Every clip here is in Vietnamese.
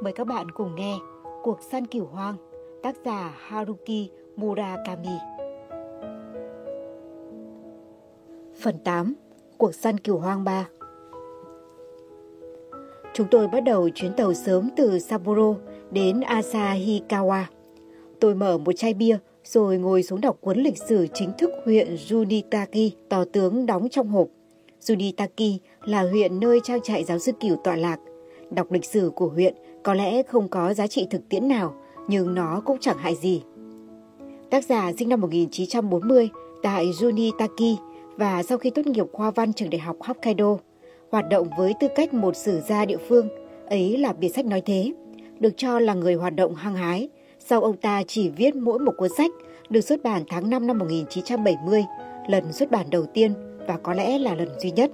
Mời các bạn cùng nghe Cuộc săn cừu hoang, tác giả Haruki Murakami. Phần 8. Cuộc săn cừu hoang 3. Chúng tôi bắt đầu chuyến tàu sớm từ Sapporo đến Asahikawa. Tôi mở một chai bia rồi ngồi xuống đọc cuốn lịch sử chính thức huyện Junitaki, tỏ tướng đóng trong hộp. Junitaki là huyện nơi trang trại giáo sư cừu tọa lạc. Đọc lịch sử của huyện có lẽ không có giá trị thực tiễn nào, nhưng nó cũng chẳng hại gì. Tác giả sinh năm 1940 tại Junitaki và sau khi tốt nghiệp khoa văn trường đại học Hokkaido, hoạt động với tư cách một sử gia địa phương, ấy là biệt sách nói thế, được cho là người hoạt động hăng hái. Sau ông ta chỉ viết mỗi một cuốn sách, được xuất bản tháng 5 năm 1970, lần xuất bản đầu tiên và có lẽ là lần duy nhất.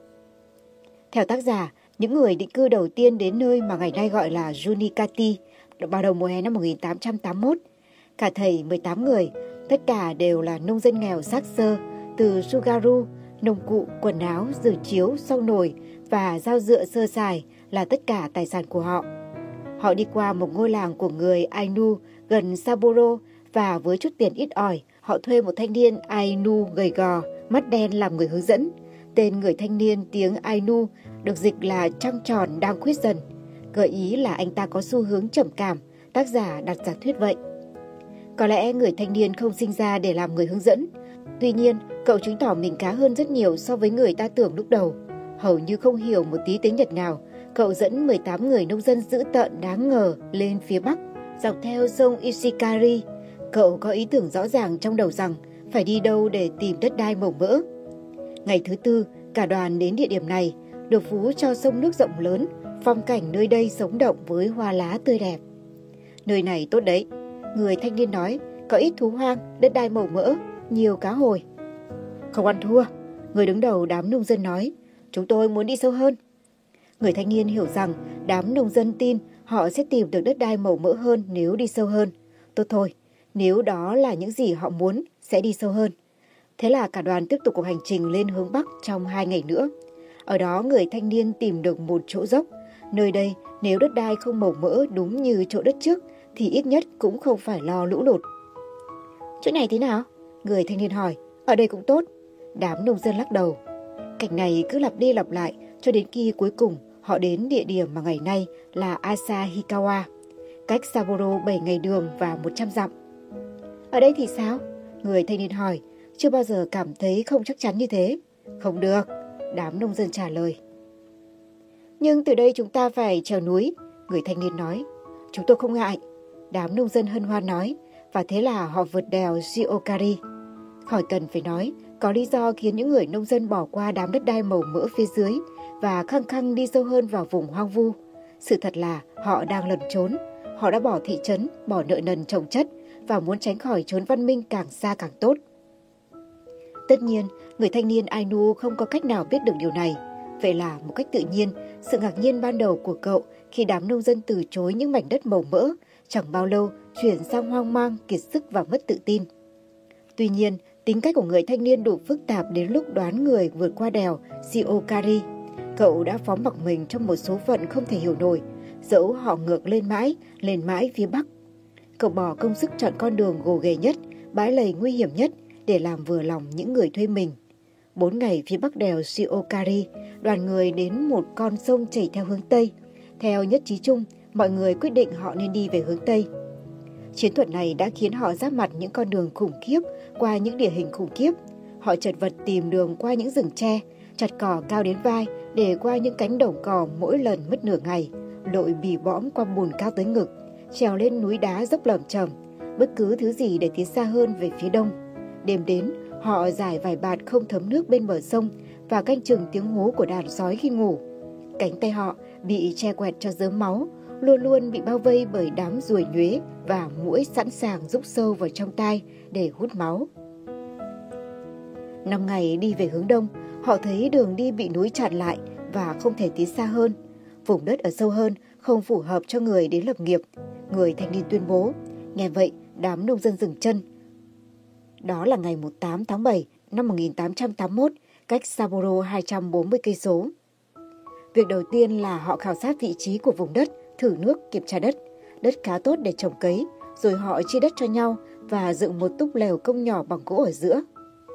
Theo tác giả, những người định cư đầu tiên đến nơi mà ngày nay gọi là Junikati vào đầu mùa hè năm 1881. Cả thảy 18 người, tất cả đều là nông dân nghèo xác xơ, từ sugaru, nông cụ, quần áo, giường chiếu, xông nồi và dao dựa sơ sài là tất cả tài sản của họ. Họ đi qua một ngôi làng của người Ainu gần Sapporo và với chút tiền ít ỏi, họ thuê một thanh niên Ainu gầy gò, mắt đen làm người hướng dẫn. Tên người thanh niên tiếng Ainu được dịch là trăng tròn đang khuyết dần, gợi ý là anh ta có xu hướng trầm cảm, tác giả đặt giả thuyết vậy. Có lẽ người thanh niên không sinh ra để làm người hướng dẫn. Tuy nhiên, cậu chứng tỏ mình khá hơn rất nhiều so với người ta tưởng lúc đầu. Hầu như không hiểu một tí tiếng Nhật nào, cậu dẫn 18 người nông dân dữ tợn đáng ngờ lên phía bắc, dọc theo sông Ishikari. Cậu có ý tưởng rõ ràng trong đầu rằng phải đi đâu để tìm đất đai màu mỡ. Ngày thứ tư, cả đoàn đến địa điểm này, được vú cho sông nước rộng lớn, phong cảnh nơi đây sống động với hoa lá tươi đẹp. Nơi này tốt đấy, người thanh niên nói, có ít thú hoang, đất đai màu mỡ, nhiều cá hồi. Không ăn thua, người đứng đầu đám nông dân nói, chúng tôi muốn đi sâu hơn. Người thanh niên hiểu rằng đám nông dân tin họ sẽ tìm được đất đai màu mỡ hơn nếu đi sâu hơn. Tốt thôi, nếu đó là những gì họ muốn, sẽ đi sâu hơn. Thế là cả đoàn tiếp tục cuộc hành trình lên hướng Bắc trong 2 ngày nữa. Ở đó người thanh niên tìm được một chỗ dốc. Nơi đây nếu đất đai không màu mỡ đúng như chỗ đất trước thì ít nhất cũng không phải lo lũ lụt. Chỗ này thế nào? Người thanh niên hỏi. Ở đây cũng tốt. Đám nông dân lắc đầu. Cảnh này cứ lặp đi lặp lại cho đến khi cuối cùng họ đến địa điểm mà ngày nay là Asahikawa, cách Sapporo 7 ngày đường và 100 dặm. Ở đây thì sao? Người thanh niên hỏi. Chưa bao giờ cảm thấy không chắc chắn như thế. Không được, đám nông dân trả lời. Nhưng từ đây chúng ta phải trèo núi, người thanh niên nói. Chúng tôi không ngại, đám nông dân hân hoan nói, và thế là họ vượt đèo Shiokari. Khỏi cần phải nói, có lý do khiến những người nông dân bỏ qua đám đất đai màu mỡ phía dưới và khăng khăng đi sâu hơn vào vùng hoang vu. Sự thật là họ đang lẩn trốn, họ đã bỏ thị trấn, bỏ nợ nần chồng chất và muốn tránh khỏi chốn văn minh càng xa càng tốt. Tất nhiên, người thanh niên Ainu không có cách nào biết được điều này. Vậy là một cách tự nhiên, sự ngạc nhiên ban đầu của cậu khi đám nông dân từ chối những mảnh đất màu mỡ chẳng bao lâu chuyển sang hoang mang, kiệt sức và mất tự tin. Tuy nhiên, tính cách của người thanh niên đủ phức tạp đến lúc đoán người vượt qua đèo Shiokari. Cậu đã phóng mặc mình trong một số phận không thể hiểu nổi, dẫu họ ngược lên mãi phía bắc. Cậu bỏ công sức chọn con đường gồ ghề nhất, bãi lầy nguy hiểm nhất để làm vừa lòng những người thuê mình. 4 ngày phía bắc đèo Shiokari, đoàn người đến một con sông chảy theo hướng Tây. Theo nhất trí chung, mọi người quyết định họ nên đi về hướng Tây. Chiến thuật này đã khiến họ giáp mặt những con đường khủng khiếp qua những địa hình khủng khiếp. Họ chật vật tìm đường qua những rừng tre, chặt cỏ cao đến vai để qua những cánh đồng cỏ mỗi lần mất nửa ngày, lội bì bõm qua bùn cao tới ngực, trèo lên núi đá dốc lởm chởm, bất cứ thứ gì để tiến xa hơn về phía đông. Đêm đến, họ rải vải bạt không thấm nước bên bờ sông và canh chừng tiếng hú của đàn sói khi ngủ. Cánh tay họ bị che quẹt cho rớm máu, luôn luôn bị bao vây bởi đám ruồi nhuế và muỗi sẵn sàng rúc sâu vào trong tai để hút máu. 5 ngày đi về hướng đông, họ thấy đường đi bị núi chặn lại và không thể tiến xa hơn. Vùng đất ở sâu hơn không phù hợp cho người đến lập nghiệp, người thanh niên tuyên bố. Nghe vậy, đám nông dân dừng chân. Đó là ngày 8 tháng 7 năm 1881, cách Sapporo 240 cây số. Việc đầu tiên là họ khảo sát vị trí của vùng đất, thử nước, kiểm tra đất. Đất khá tốt để trồng cấy, rồi họ chia đất cho nhau và dựng một túp lều công nhỏ bằng gỗ ở giữa.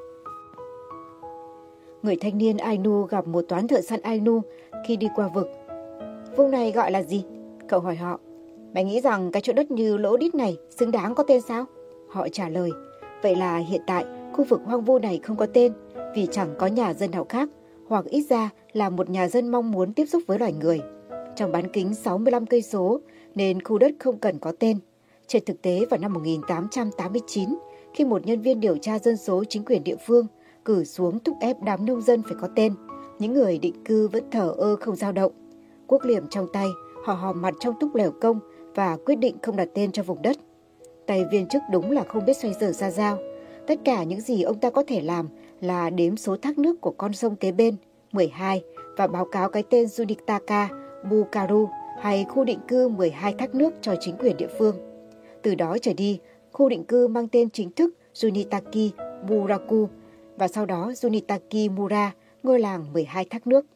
Người thanh niên Ainu gặp một toán thợ săn Ainu khi đi qua vực. Vùng này gọi là gì? Cậu hỏi họ. Mày nghĩ rằng cái chỗ đất như lỗ đít này xứng đáng có tên sao? Họ trả lời. Vậy là hiện tại khu vực hoang vu này không có tên vì chẳng có nhà dân nào khác, hoặc ít ra là một nhà dân mong muốn tiếp xúc với loài người. Trong bán kính 65 cây số nên khu đất không cần có tên. Trên thực tế vào năm 1889, khi một nhân viên điều tra dân số chính quyền địa phương cử xuống thúc ép đám nông dân phải có tên, những người định cư vẫn thờ ơ không dao động. Cuốc liềm trong tay, họ họp mặt trong túp lều công và quyết định không đặt tên cho vùng đất. Tay viên chức đúng là không biết xoay sở ra dao. Tất cả những gì ông ta có thể làm là đếm số thác nước của con sông kế bên, 12, và báo cáo cái tên Junitaka Bukaru hay khu định cư 12 thác nước cho chính quyền địa phương. Từ đó trở đi, khu định cư mang tên chính thức Junitaki Buraku và sau đó Junitaki Mura, ngôi làng 12 thác nước.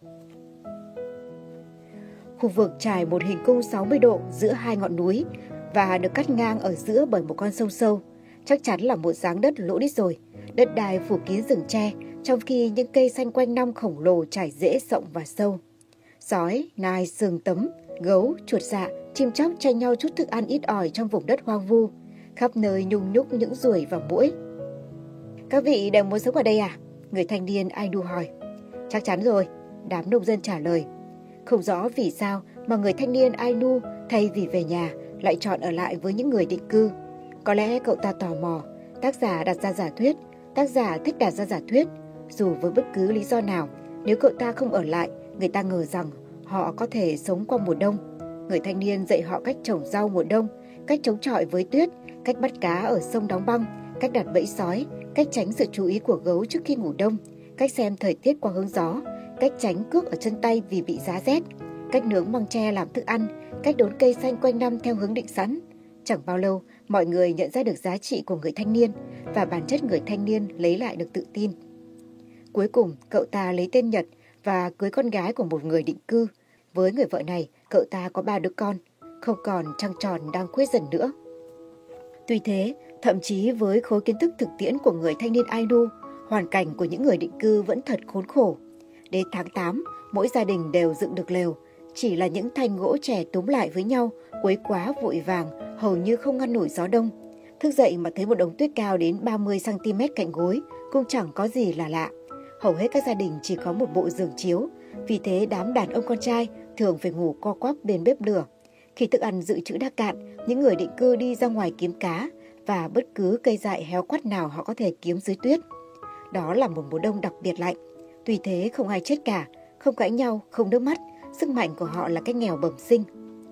Khu vực trải một hình cung 60 độ giữa hai ngọn núi và được cắt ngang ở giữa bởi một con sông sâu. Chắc chắn là một dáng đất lỗ đít rồi. Đất đai phủ kín rừng tre, trong khi những cây xanh quanh năm khổng lồ trải rễ rộng và sâu. Sói, nai, sừng tấm, gấu, chuột dạ, chim chóc tranh nhau chút thức ăn ít ỏi trong vùng đất hoang vu. Khắp nơi nhung nhúc những ruồi và muỗi. Các vị đều muốn sống ở đây à? Người thanh niên Ainu hỏi. Chắc chắn rồi, đám nông dân trả lời. Không rõ vì sao mà người thanh niên Ainu thay vì về nhà lại chọn ở lại với những người định cư. Có lẽ cậu ta tò mò, tác giả đặt ra giả thuyết, tác giả thích đặt ra giả thuyết. Dù với bất cứ lý do nào, nếu cậu ta không ở lại, người ta ngờ rằng họ có thể sống qua mùa đông. Người thanh niên dạy họ cách trồng rau mùa đông, cách chống chọi với tuyết, cách bắt cá ở sông đóng băng, cách đặt bẫy sói, cách tránh sự chú ý của gấu trước khi ngủ đông, cách xem thời tiết qua hướng gió, cách tránh cước ở chân tay vì bị giá rét, cách nướng măng tre làm thức ăn, cách đốn cây xanh quanh năm theo hướng định sẵn. Chẳng bao lâu, mọi người nhận ra được giá trị của người thanh niên và bản chất người thanh niên lấy lại được tự tin. Cuối cùng, cậu ta lấy tên Nhật và cưới con gái của một người định cư. Với người vợ này, cậu ta có 3 đứa con, không còn trăng tròn đang khuếch dần nữa. Tuy thế, thậm chí với khối kiến thức thực tiễn của người thanh niên Ainu, hoàn cảnh của những người định cư vẫn thật khốn khổ. Đến tháng 8, mỗi gia đình đều dựng được lều, chỉ là những thanh gỗ trẻ túm lại với nhau, quấy quá vội vàng, hầu như không ngăn nổi gió đông. Thức dậy mà thấy một đống tuyết cao đến 30 cm cạnh gối, cũng chẳng có gì là lạ. Hầu hết các gia đình chỉ có một bộ giường chiếu, vì thế đám đàn ông con trai thường phải ngủ co quắp bên bếp lửa. Khi thức ăn dự trữ đã cạn, những người định cư đi ra ngoài kiếm cá và bất cứ cây dại héo quắt nào họ có thể kiếm dưới tuyết. Đó là một mùa đông đặc biệt lạnh. Tuy thế không ai chết cả, không cãi nhau, không nước mắt, sức mạnh của họ là cái nghèo bẩm sinh.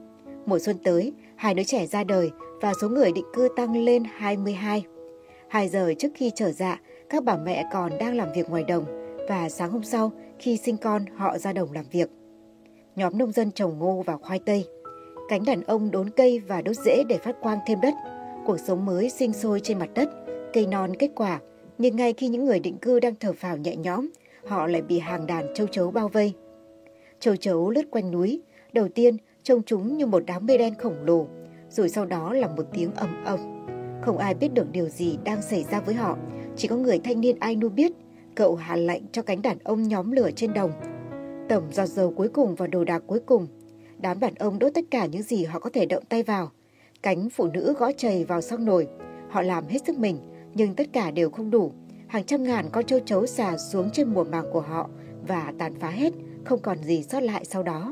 Mùa xuân tới, 2 đứa trẻ ra đời và số người định cư tăng lên 22. 2 giờ trước khi trở dạ, các bà mẹ còn đang làm việc ngoài đồng và sáng hôm sau khi sinh con họ ra đồng làm việc. Nhóm nông dân trồng ngô và khoai tây. Cánh đàn ông đốn cây và đốt rễ để phát quang thêm đất. Cuộc sống mới sinh sôi trên mặt đất, cây non kết quả. Nhưng ngay khi những người định cư đang thở phào nhẹ nhõm, họ lại bị hàng đàn châu chấu bao vây. Châu chấu lướt quanh núi, đầu tiên trông chúng như một đám mây đen khổng lồ, rồi sau đó là một tiếng ầm ầm. Không ai biết được điều gì đang xảy ra với họ, chỉ có người thanh niên Ainu biết. Cậu hạ lệnh cho cánh đàn ông nhóm lửa trên đồng, tẩm giọt dầu cuối cùng vào đồ đạc cuối cùng. Đám đàn ông đốt tất cả những gì họ có thể động tay vào. Cánh phụ nữ gõ chày vào xong nồi. Họ làm hết sức mình, nhưng tất cả đều không đủ. Hàng trăm ngàn con châu chấu xà xuống trên mùa màng của họ và tàn phá hết, không còn gì sót lại sau đó.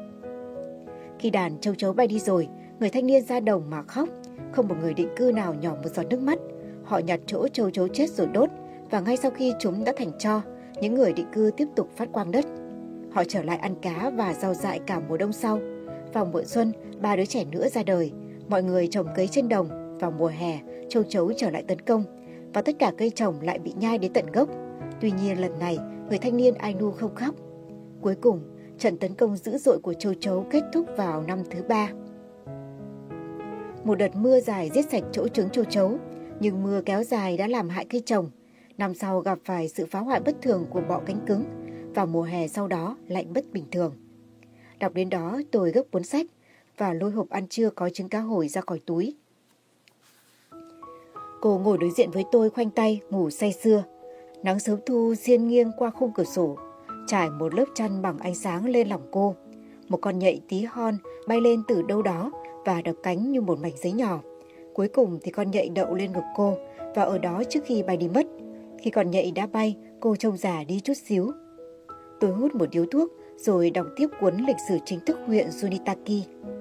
Khi đàn châu chấu bay đi rồi, người thanh niên ra đồng mà khóc. Không một người định cư nào nhỏ một giọt nước mắt. Họ nhặt chỗ châu chấu chết rồi đốt, và ngay sau khi chúng đã thành tro, những người định cư tiếp tục phát quang đất. Họ trở lại ăn cá và rau dại cả mùa đông sau. Vào mùa xuân, 3 đứa trẻ nữa ra đời. Mọi người trồng cấy trên đồng. Vào mùa hè, châu chấu trở lại tấn công, và tất cả cây trồng lại bị nhai đến tận gốc. Tuy nhiên lần này, người thanh niên Ainu không khóc. Cuối cùng, trận tấn công dữ dội của châu chấu kết thúc vào năm thứ 3. Một đợt mưa dài giết sạch chỗ trứng châu chấu, nhưng mưa kéo dài đã làm hại cây trồng. Năm sau gặp phải sự phá hoại bất thường của bọ cánh cứng, và mùa hè sau đó lạnh bất bình thường. Đọc đến đó tôi gấp cuốn sách. và lôi hộp ăn trưa có trứng cá hồi ra khỏi túi. Cô ngồi đối diện với tôi khoanh tay ngủ say sưa. Nắng sớm thu xiên nghiêng qua khung cửa sổ, trải một lớp chăn bằng ánh sáng lên lòng cô. Một con nhện tí hon bay lên từ đâu đó và đập cánh như một mảnh giấy nhỏ. Cuối cùng thì con nhện đậu lên ngực cô và ở đó trước khi bay đi mất. Khi con nhện đã bay, cô trông già đi chút xíu. Tôi hút một điếu thuốc rồi đọc tiếp cuốn lịch sử chính thức huyện Junitaki.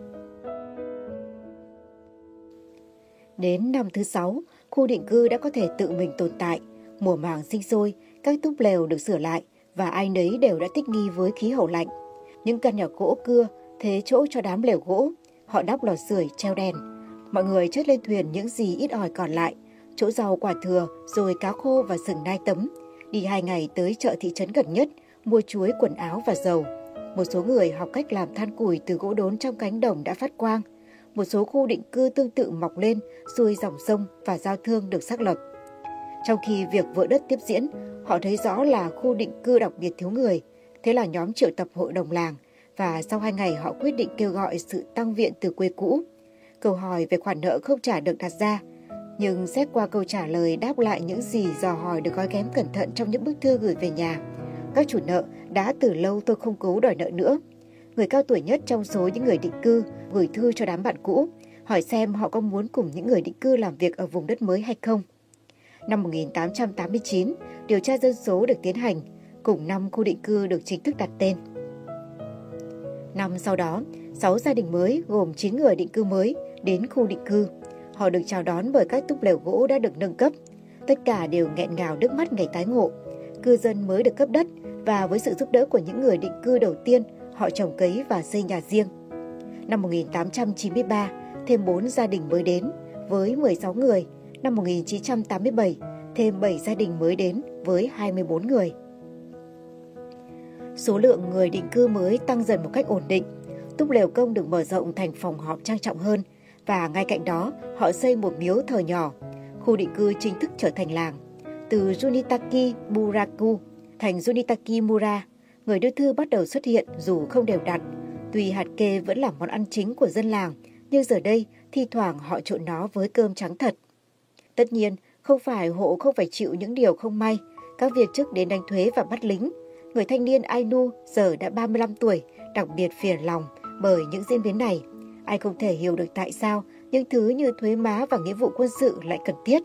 Đến năm thứ 6, khu định cư đã có thể tự mình tồn tại. Mùa màng sinh sôi, các túp lều được sửa lại và ai nấy đều đã thích nghi với khí hậu lạnh. Những căn nhà gỗ cưa thế chỗ cho đám lều gỗ. Họ đắp lò sưởi, treo đèn. Mọi người chất lên thuyền những gì ít ỏi còn lại, chỗ rau quả thừa, rồi cá khô và sừng nai tấm. Đi 2 ngày tới chợ thị trấn gần nhất, mua chuối, quần áo và dầu. Một số người học cách làm than củi từ gỗ đốn trong cánh đồng đã phát quang. Một số khu định cư tương tự mọc lên xuôi dòng sông và giao thương được xác lập. Trong khi việc vỡ đất tiếp diễn, họ thấy rõ là khu định cư đặc biệt thiếu người. Thế là nhóm triệu tập hội đồng làng và sau 2 ngày họ quyết định kêu gọi sự tăng viện từ quê cũ. Câu hỏi về khoản nợ không trả được đặt ra, nhưng xét qua câu trả lời đáp lại những gì dò hỏi được gói ghém cẩn thận trong những bức thư gửi về nhà, các chủ nợ đã từ lâu tôi không cố đòi nợ nữa. Người cao tuổi nhất trong số những người định cư gửi thư cho đám bạn cũ, hỏi xem họ có muốn cùng những người định cư làm việc ở vùng đất mới hay không. Năm 1889, điều tra dân số được tiến hành, cùng năm khu định cư được chính thức đặt tên. Năm sau đó, 6 gia đình mới gồm 9 người định cư mới đến khu định cư. Họ được chào đón bởi các túp lều gỗ đã được nâng cấp. Tất cả đều nghẹn ngào nước mắt ngày tái ngộ. Cư dân mới được cấp đất và với sự giúp đỡ của những người định cư đầu tiên, họ trồng cấy và xây nhà riêng. Năm 1893, thêm 4 gia đình mới đến với 16 người. Năm 1987, thêm 7 gia đình mới đến với 24 người. Số lượng người định cư mới tăng dần một cách ổn định. Túp lều công được mở rộng thành phòng họp trang trọng hơn và ngay cạnh đó họ xây một miếu thờ nhỏ. Khu định cư chính thức trở thành làng. Từ Junitaki Buraku thành Junitaki Mura, người đưa thư bắt đầu xuất hiện dù không đều đặn. Tuy hạt kê vẫn là món ăn chính của dân làng, nhưng giờ đây thi thoảng họ trộn nó với cơm trắng thật. Tất nhiên, không phải hộ không phải chịu những điều không may. Các viên chức đến đánh thuế và bắt lính. Người thanh niên Ainu giờ đã 35 tuổi, đặc biệt phiền lòng bởi những diễn biến này. Ai không thể hiểu được tại sao những thứ như thuế má và nghĩa vụ quân sự lại cần thiết.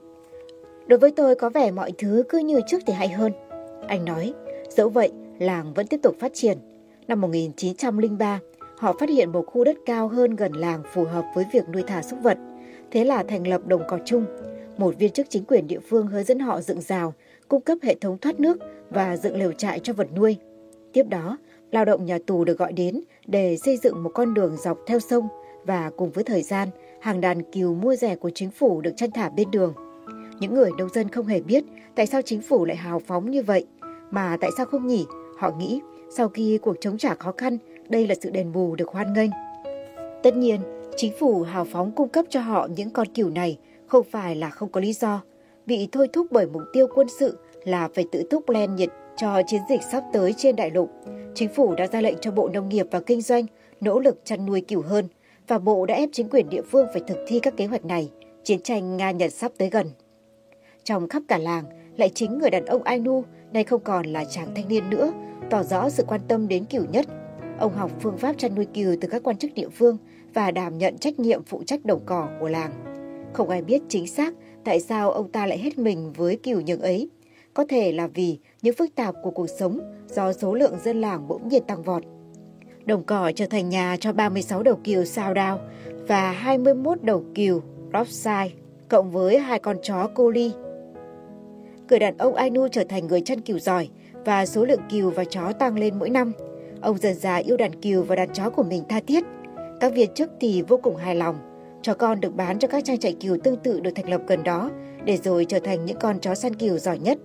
Đối với tôi có vẻ mọi thứ cứ như trước thì hay hơn, anh nói. Dẫu vậy, làng vẫn tiếp tục phát triển. Năm 1903, họ phát hiện một khu đất cao hơn gần làng phù hợp với việc nuôi thả súc vật. Thế là thành lập đồng cỏ chung. Một viên chức chính quyền địa phương hướng dẫn họ dựng rào, cung cấp hệ thống thoát nước và dựng lều trại cho vật nuôi. Tiếp đó, lao động nhà tù được gọi đến để xây dựng một con đường dọc theo sông và cùng với thời gian, hàng đàn cừu mua rẻ của chính phủ được chăn thả bên đường. Những người nông dân không hề biết tại sao chính phủ lại hào phóng như vậy, mà tại sao không nhỉ? Họ nghĩ sau khi cuộc chống trả khó khăn, đây là sự đền bù được hoan nghênh. Tất nhiên, chính phủ hào phóng cung cấp cho họ những con cừu này không phải là không có lý do. Bị thôi thúc bởi mục tiêu quân sự là phải tự túc len nhiệt cho chiến dịch sắp tới trên đại lục. Chính phủ đã ra lệnh cho Bộ Nông nghiệp và Kinh doanh nỗ lực chăn nuôi cừu hơn, và Bộ đã ép chính quyền địa phương phải thực thi các kế hoạch này. Chiến tranh Nga-Nhật sắp tới gần. Trong khắp cả làng, lại chính người đàn ông Ainu nay không còn là chàng thanh niên nữa, tỏ rõ sự quan tâm đến cừu nhất. Ông học phương pháp chăn nuôi cừu từ các quan chức địa phương và đảm nhận trách nhiệm phụ trách đồng cỏ của làng. Không ai biết chính xác tại sao ông ta lại hết mình với cừu nhường ấy. Có thể là vì những phức tạp của cuộc sống do số lượng dân làng bỗng nhiên tăng vọt. Đồng cỏ trở thành nhà cho 36 đầu cừu Sourdough và 21 đầu cừu Yorkshire, cộng với 2 con chó Collie. Người đàn ông Ainu trở thành người chăn cừu giỏi và số lượng cừu và chó tăng lên mỗi năm. Ông dần dà yêu đàn cừu và đàn chó của mình tha thiết. Các viên chức thì vô cùng hài lòng. Chó con được bán cho các trang trại cừu tương tự được thành lập gần đó, để rồi trở thành những con chó săn cừu giỏi nhất.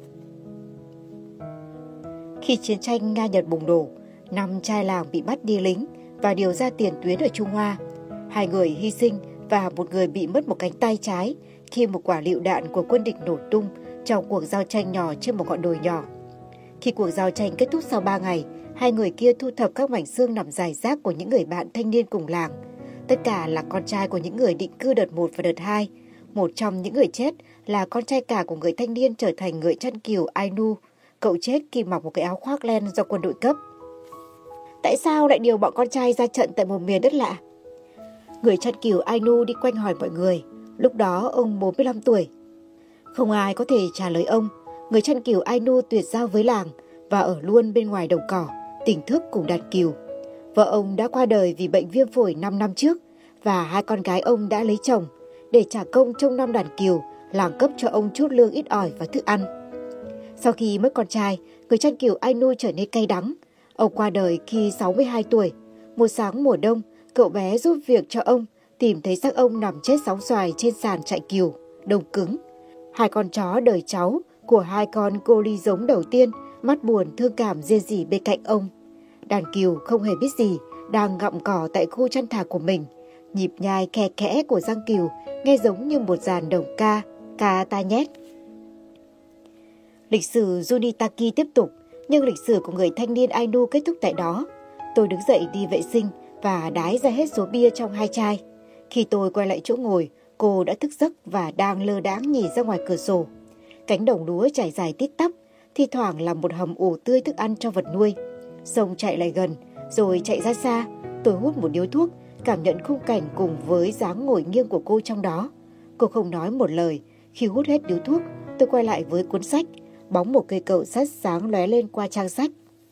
Khi chiến tranh Nga-Nhật bùng nổ, 5 trai làng bị bắt đi lính và điều ra tiền tuyến ở Trung Hoa. 2 người hy sinh và 1 người bị mất một cánh tay trái khi một quả lựu đạn của quân địch nổ tung trong cuộc giao tranh nhỏ trên một ngọn đồi nhỏ. Khi cuộc giao tranh kết thúc sau 3 ngày, Hai người kia thu thập các mảnh xương nằm rải rác của những người bạn thanh niên cùng làng. Tất cả là con trai của những người định cư đợt 1 và đợt 2. Một trong những người chết là con trai cả của người thanh niên trở thành người chăn cừu Ainu. Cậu chết khi mặc một cái áo khoác len do quân đội cấp. Tại sao lại điều bọn con trai ra trận tại một miền đất lạ? Người chăn cừu Ainu đi quanh hỏi mọi người. Lúc đó ông 45 tuổi. Không ai có thể trả lời ông. Người chăn cừu Ainu tuyệt giao với làng và ở luôn bên ngoài đồng cỏ, tỉnh thức cùng đàn cừu. Vợ ông đã qua đời vì bệnh viêm phổi 5 năm trước và hai con gái ông đã lấy chồng. Để trả công trông nom đàn cừu, làng cấp cho ông chút lương ít ỏi và thức ăn. Sau khi mất con trai, người chăn cừu Ainu trở nên cay đắng. Ông qua đời khi 62 tuổi. Một sáng mùa đông, cậu bé giúp việc cho ông, tìm thấy xác ông nằm chết sóng xoài trên sàn trại cừu, đông cứng. Hai con chó đời cháu của hai con cô ly giống đầu tiên, mắt buồn thương cảm rên rỉ bên cạnh ông. Đàn cừu không hề biết gì, đang gặm cỏ tại khu chăn thả của mình. Nhịp nhai khe khẽ của răng cừu nghe giống như một dàn đồng ca ta nhét. Lịch sử Junitaki tiếp tục, nhưng lịch sử của người thanh niên Ainu kết thúc tại đó. Tôi đứng dậy đi vệ sinh và đái ra hết số bia trong 2 chai. Khi tôi quay lại chỗ ngồi, cô đã thức giấc và đang lơ đãng nhìn ra ngoài cửa sổ. Cánh đồng lúa trải dài tít tắp, thi thoảng là một hầm ủ tươi thức ăn cho vật nuôi. Sông chạy lại gần, rồi chạy ra xa. Tôi hút một điếu thuốc, cảm nhận khung cảnh cùng với dáng ngồi nghiêng của cô trong đó. Cô không nói một lời. Khi hút hết điếu thuốc, tôi quay lại với cuốn sách. Bóng một cây cậu sắt sáng lóe lên qua trang sách.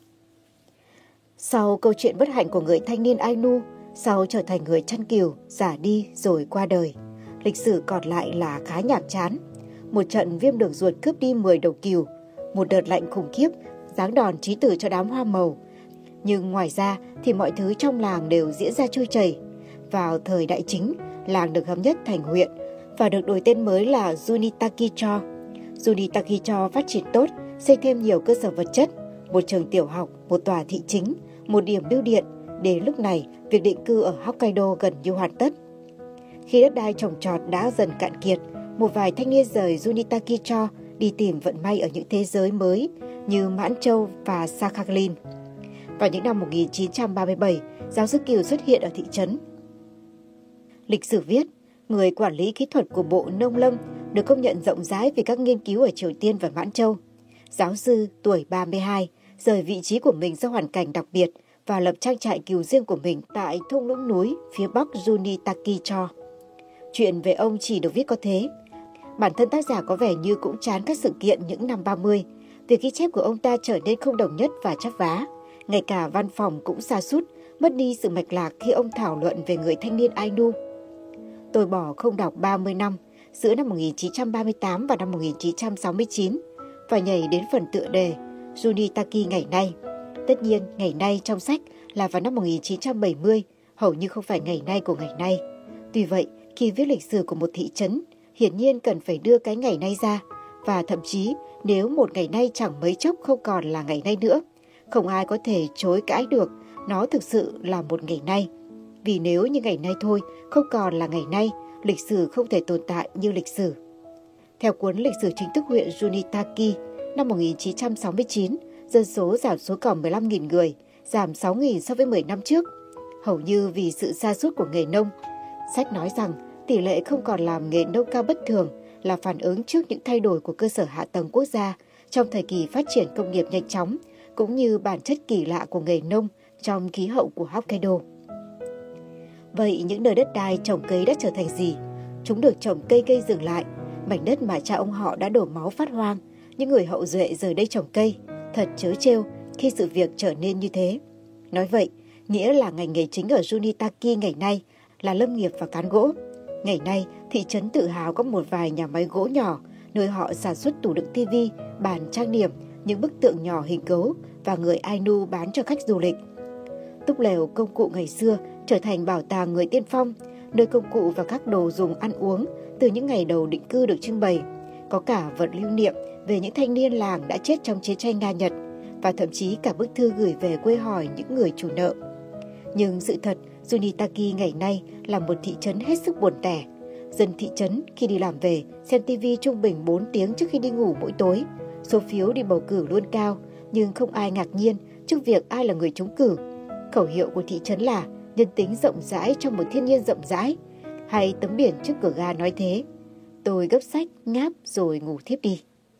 Sau câu chuyện bất hạnh của người thanh niên Ainu, sau trở thành người chăn cừu, già đi rồi qua đời, lịch sử còn lại là khá nhàm chán. Một trận viêm đường ruột cướp đi 10 đầu cừu, một đợt lạnh khủng khiếp, giáng đòn chí tử cho đám hoa màu. Nhưng ngoài ra thì mọi thứ trong làng đều diễn ra trôi chảy. Vào thời đại chính, làng được hợp nhất thành huyện và được đổi tên mới là Junitakicho. Junitakicho phát triển tốt, xây thêm nhiều cơ sở vật chất, một trường tiểu học, một tòa thị chính, một điểm bưu điện. Đến lúc này, việc định cư ở Hokkaido gần như hoàn tất. Khi đất đai trồng trọt đã dần cạn kiệt, một vài thanh niên rời Junitakicho đi tìm vận may ở những thế giới mới như Mãn Châu và Sakhalin. Vào những năm 1937, giáo sư cừu xuất hiện ở thị trấn. Lịch sử viết, người quản lý kỹ thuật của Bộ Nông lâm được công nhận rộng rãi về các nghiên cứu ở Triều Tiên và Mãn Châu. Giáo sư tuổi 32 rời vị trí của mình do hoàn cảnh đặc biệt và lập trang trại cừu riêng của mình tại thung lũng núi phía bắc Junitakicho. Chuyện về ông chỉ được viết có thế. Bản thân tác giả có vẻ như cũng chán các sự kiện những năm 30. Việc ghi chép của ông ta trở nên không đồng nhất và chắp vá. Ngay cả văn phòng cũng sa sút, mất đi sự mạch lạc khi ông thảo luận về người thanh niên Ainu. Tôi bỏ không đọc 30 năm, giữa năm 1938 và năm 1969, và nhảy đến phần tựa đề Junitaki ngày nay. Tất nhiên, ngày nay trong sách là vào năm 1970, hầu như không phải ngày nay của ngày nay. Tuy vậy, khi viết lịch sử của một thị trấn, hiển nhiên cần phải đưa cái ngày nay ra, và thậm chí nếu một ngày nay chẳng mấy chốc không còn là ngày nay nữa, không ai có thể chối cãi được nó thực sự là một ngày nay. Vì nếu như ngày nay thôi không còn là ngày nay, lịch sử không thể tồn tại như lịch sử. Theo cuốn lịch sử chính thức huyện Junitaki, năm 1969, dân số giảm xuống còn 15.000 người, giảm 6.000 so với 10 năm trước, hầu như vì sự sa sút của nghề nông. Sách nói rằng tỷ lệ không còn làm nghề nông cao bất thường là phản ứng trước những thay đổi của cơ sở hạ tầng quốc gia trong thời kỳ phát triển công nghiệp nhanh chóng, cũng như bản chất kỳ lạ của nghề nông trong khí hậu của Hokkaido. Vậy những nơi đất đai trồng cây đã trở thành gì? Chúng được trồng cây gây dừng lại, mảnh đất mà cha ông họ đã đổ máu phát hoang, những người hậu duệ giờ đây trồng cây. Thật trớ trêu khi sự việc trở nên như thế. Nói vậy, nghĩa là ngành nghề chính ở Junitaki ngày nay là lâm nghiệp và cán gỗ. Ngày nay, thị trấn tự hào có một vài nhà máy gỗ nhỏ, nơi họ sản xuất tủ đựng tivi, bàn trang điểm, những bức tượng nhỏ hình gấu và người Ainu bán cho khách du lịch. Túp lều công cụ ngày xưa trở thành bảo tàng người tiên phong, nơi công cụ và các đồ dùng ăn uống từ những ngày đầu định cư được trưng bày. Có cả vật lưu niệm về những thanh niên làng đã chết trong chiến tranh Nga-Nhật, và thậm chí cả bức thư gửi về quê hỏi những người chủ nợ. Nhưng sự thật, Junitaki ngày nay là một thị trấn hết sức buồn tẻ. Dân thị trấn khi đi làm về xem TV trung bình 4 tiếng trước khi đi ngủ mỗi tối. Số phiếu đi bầu cử luôn cao, nhưng không ai ngạc nhiên trước việc ai là người trúng cử. Khẩu hiệu của thị trấn là nhân tính rộng rãi trong một thiên nhiên rộng rãi, hay tấm biển trước cửa ga nói thế. Tôi gấp sách, ngáp rồi ngủ thiếp đi.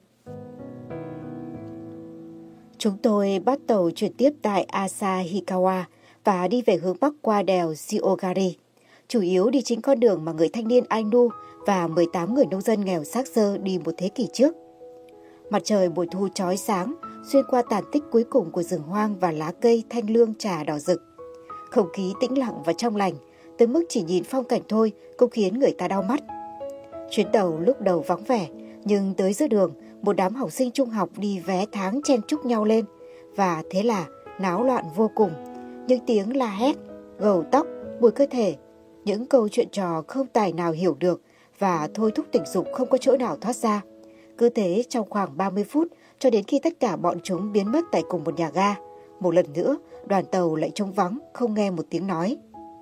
Chúng tôi bắt tàu chuyển tiếp tại Asahikawa và đi về hướng bắc qua đèo Shiogari, chủ yếu đi chính con đường mà người thanh niên Ainu và 18 người nông dân nghèo xác xơ đi một thế kỷ trước. Mặt trời mùa thu chói sáng xuyên qua tàn tích cuối cùng của rừng hoang và lá cây thanh lương trà đỏ rực. Không khí tĩnh lặng và trong lành, tới mức chỉ nhìn phong cảnh thôi cũng khiến người ta đau mắt. Chuyến tàu lúc đầu vắng vẻ, nhưng tới giữa đường, một đám học sinh trung học đi vé tháng chen chúc nhau lên, và thế là náo loạn vô cùng. Những tiếng la hét, gầu tóc, mùi cơ thể, những câu chuyện trò không tài nào hiểu được và thôi thúc tình dục không có chỗ nào thoát ra. Cứ thế trong khoảng 30 phút cho đến khi tất cả bọn chúng biến mất tại cùng một nhà ga. Một lần nữa, đoàn tàu lại trống vắng, không nghe một tiếng nói.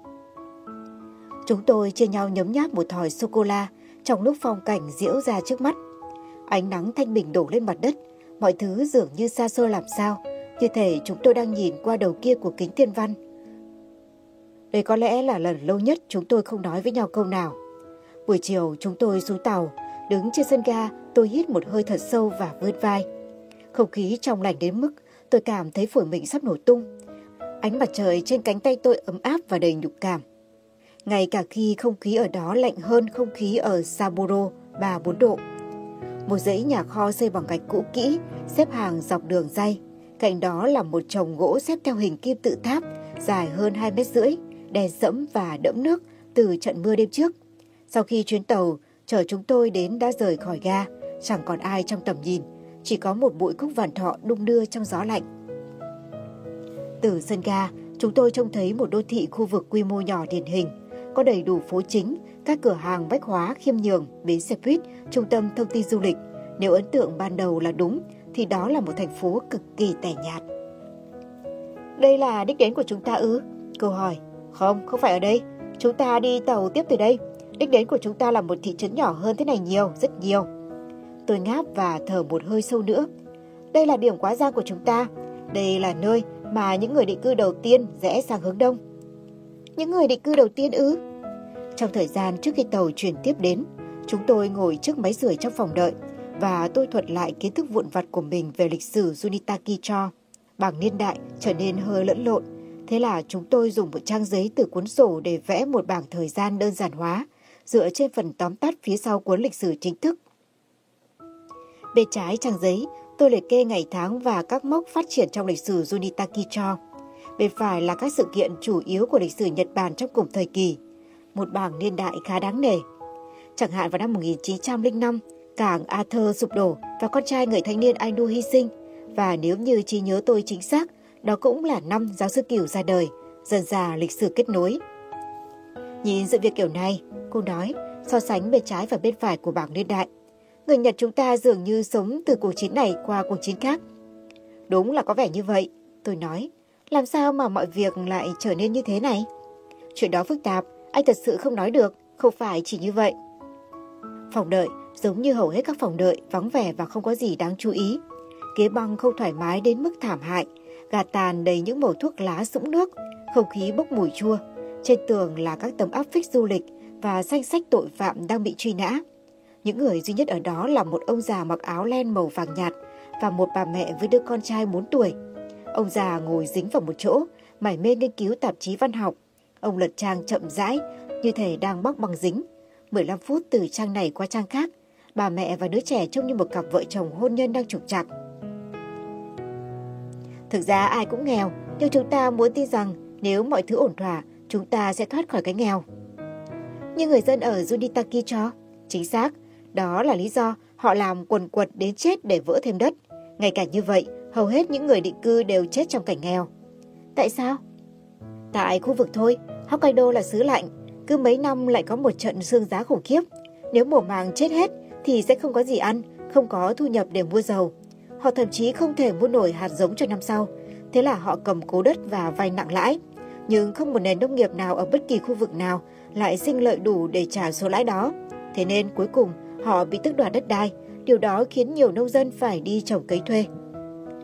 Chúng tôi chia nhau nhấm nháp một thỏi sô-cô-la trong lúc phong cảnh diễu ra trước mắt. Ánh nắng thanh bình đổ lên mặt đất, mọi thứ dường như xa xôi làm sao, như thể chúng tôi đang nhìn qua đầu kia của kính thiên văn. Đây có lẽ là lần lâu nhất chúng tôi không nói với nhau câu nào. Buổi chiều chúng tôi xuống tàu, đứng trên sân ga, tôi hít một hơi thật sâu và vươn vai. Không khí trong lành đến mức tôi cảm thấy phổi mình sắp nổ tung. Ánh mặt trời trên cánh tay tôi ấm áp và đầy nhục cảm. Ngay cả khi không khí ở đó lạnh hơn không khí ở Sapporo 3-4 độ. Một dãy nhà kho xây bằng gạch cũ kỹ, xếp hàng dọc đường ray. Cạnh đó là một chồng gỗ xếp theo hình kim tự tháp, dài hơn 2,5 mét, đen sẫm và đẫm nước từ trận mưa đêm trước. Sau khi chuyến tàu chở chúng tôi đến đã rời khỏi ga, chẳng còn ai trong tầm nhìn, chỉ có một bụi cúc vạn thọ đung đưa trong gió lạnh. Từ sân ga, chúng tôi trông thấy một đô thị khu vực quy mô nhỏ điển hình, có đầy đủ phố chính, các cửa hàng bách hóa khiêm nhường, bến xe buýt, trung tâm thông tin du lịch. Nếu ấn tượng ban đầu là đúng, thì đó là một thành phố cực kỳ tẻ nhạt. Đây là đích đến của chúng ta ư? Câu hỏi. Không phải ở đây. Chúng ta đi tàu tiếp từ đây. Đích đến của chúng ta là một thị trấn nhỏ hơn thế này nhiều, rất nhiều. Tôi ngáp và thở một hơi sâu nữa. Đây là điểm quá giang của chúng ta. Đây là nơi mà những người định cư đầu tiên rẽ sang hướng đông. Những người định cư đầu tiên ư? Trong thời gian trước khi tàu chuyển tiếp đến, chúng tôi ngồi trước máy sưởi trong phòng đợi và tôi thuật lại kiến thức vụn vặt của mình về lịch sử Junitaki cho. Bảng niên đại trở nên hơi lẫn lộn, thế là chúng tôi dùng một trang giấy từ cuốn sổ để vẽ một bảng thời gian đơn giản hóa, dựa trên phần tóm tắt phía sau cuốn lịch sử chính thức. Bên trái trang giấy, tôi liệt kê ngày tháng và các mốc phát triển trong lịch sử Junitaki cho. Bên phải là các sự kiện chủ yếu của lịch sử Nhật Bản trong cùng thời kỳ. Một bảng niên đại khá đáng nể. Chẳng hạn vào năm 1905, cảng Arthur sụp đổ và con trai người thanh niên Ainu hy sinh. Và nếu như trí nhớ tôi chính xác, đó cũng là năm giáo sư Cửu ra đời, dần dà lịch sử kết nối. Nhìn sự việc kiểu này, cô nói, so sánh bên trái và bên phải của bảng niên đại. Người Nhật chúng ta dường như sống từ cuộc chiến này qua cuộc chiến khác. Đúng là có vẻ như vậy, tôi nói. Làm sao mà mọi việc lại trở nên như thế này? Chuyện đó phức tạp, anh thật sự không nói được, không phải chỉ như vậy. Phòng đợi, giống như hầu hết các phòng đợi, vắng vẻ và không có gì đáng chú ý. Ghế băng không thoải mái đến mức thảm hại, gạt tàn đầy những mẩu thuốc lá sũng nước, không khí bốc mùi chua. Trên tường là các tấm áp phích du lịch và danh sách tội phạm đang bị truy nã. Những người duy nhất ở đó là một ông già mặc áo len màu vàng nhạt và một bà mẹ với đứa con trai 4 tuổi. Ông già ngồi dính vào một chỗ, mải mê nghiên cứu tạp chí văn học. Ông lật trang chậm rãi, như thể đang bóc băng dính. 15 phút từ trang này qua trang khác, bà mẹ và đứa trẻ trông như một cặp vợ chồng hôn nhân đang trục trặc. Thực ra ai cũng nghèo, nhưng chúng ta muốn tin rằng nếu mọi thứ ổn thỏa, chúng ta sẽ thoát khỏi cái nghèo. Nhưng người dân ở Junitaki cho, chính xác, đó là lý do họ làm quần quật đến chết để vỡ thêm đất. Ngay cả như vậy, hầu hết những người định cư đều chết trong cảnh nghèo. Tại sao? Tại khu vực thôi, Hokkaido là xứ lạnh, cứ mấy năm lại có một trận sương giá khủng khiếp. Nếu mùa màng chết hết thì sẽ không có gì ăn, không có thu nhập để mua dầu. Họ thậm chí không thể mua nổi hạt giống cho năm sau, thế là họ cầm cố đất và vay nặng lãi. Nhưng không một nền nông nghiệp nào ở bất kỳ khu vực nào lại sinh lợi đủ để trả số lãi đó. Thế nên cuối cùng họ bị tước đoạt đất đai, điều đó khiến nhiều nông dân phải đi trồng cấy thuê.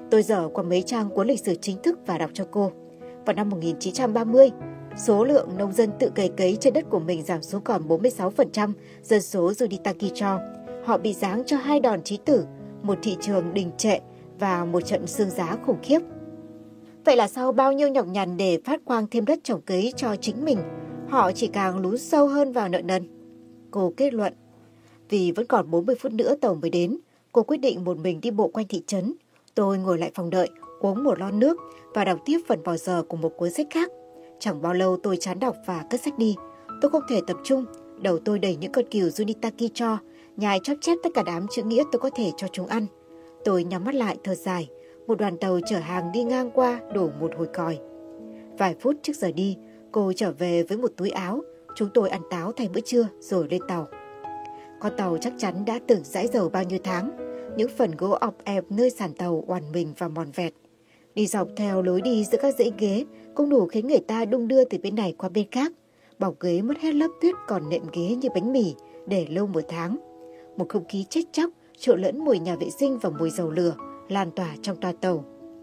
Tôi dở qua mấy trang cuốn lịch sử chính thức và đọc cho cô. Vào năm 1930, số lượng nông dân tự cày cấy trên đất của mình giảm xuống còn 46% dân số Junitaki cho. Họ bị giáng cho 2 đòn chí tử, một thị trường đình trệ và một trận sương giá khủng khiếp. Vậy là sau bao nhiêu nhọc nhằn để phát quang thêm đất trồng cấy cho chính mình, họ chỉ càng lún sâu hơn vào nợ nần. Cô kết luận. Vì vẫn còn 40 phút nữa tàu mới đến, cô quyết định một mình đi bộ quanh thị trấn. Tôi ngồi lại phòng đợi, uống một lon nước và đọc tiếp phần vào giờ của một cuốn sách khác. Chẳng bao lâu tôi chán đọc và cất sách đi. Tôi không thể tập trung, đầu tôi đầy những con cừu Junitaki cho, nhai chóp chép tất cả đám chữ nghĩa tôi có thể cho chúng ăn. Tôi nhắm mắt lại thở dài, một đoàn tàu chở hàng đi ngang qua đổ một hồi còi. Vài phút trước giờ đi, cô trở về với một túi áo. Chúng tôi ăn táo thay bữa trưa rồi lên tàu. Con tàu chắc chắn đã từng rãi dầu bao nhiêu tháng. Những phần gỗ ọp ẹp nơi sàn tàu oằn mình và mòn vẹt. Đi dọc theo lối đi giữa các dãy ghế cũng đủ khiến người ta đung đưa từ bên này qua bên khác. Bọc ghế mất hết lớp tuyết còn nệm ghế như bánh mì để lâu một tháng. Một không khí chết chóc trộn lẫn mùi nhà vệ sinh và mùi dầu lửa lan tỏa trong toa tàu.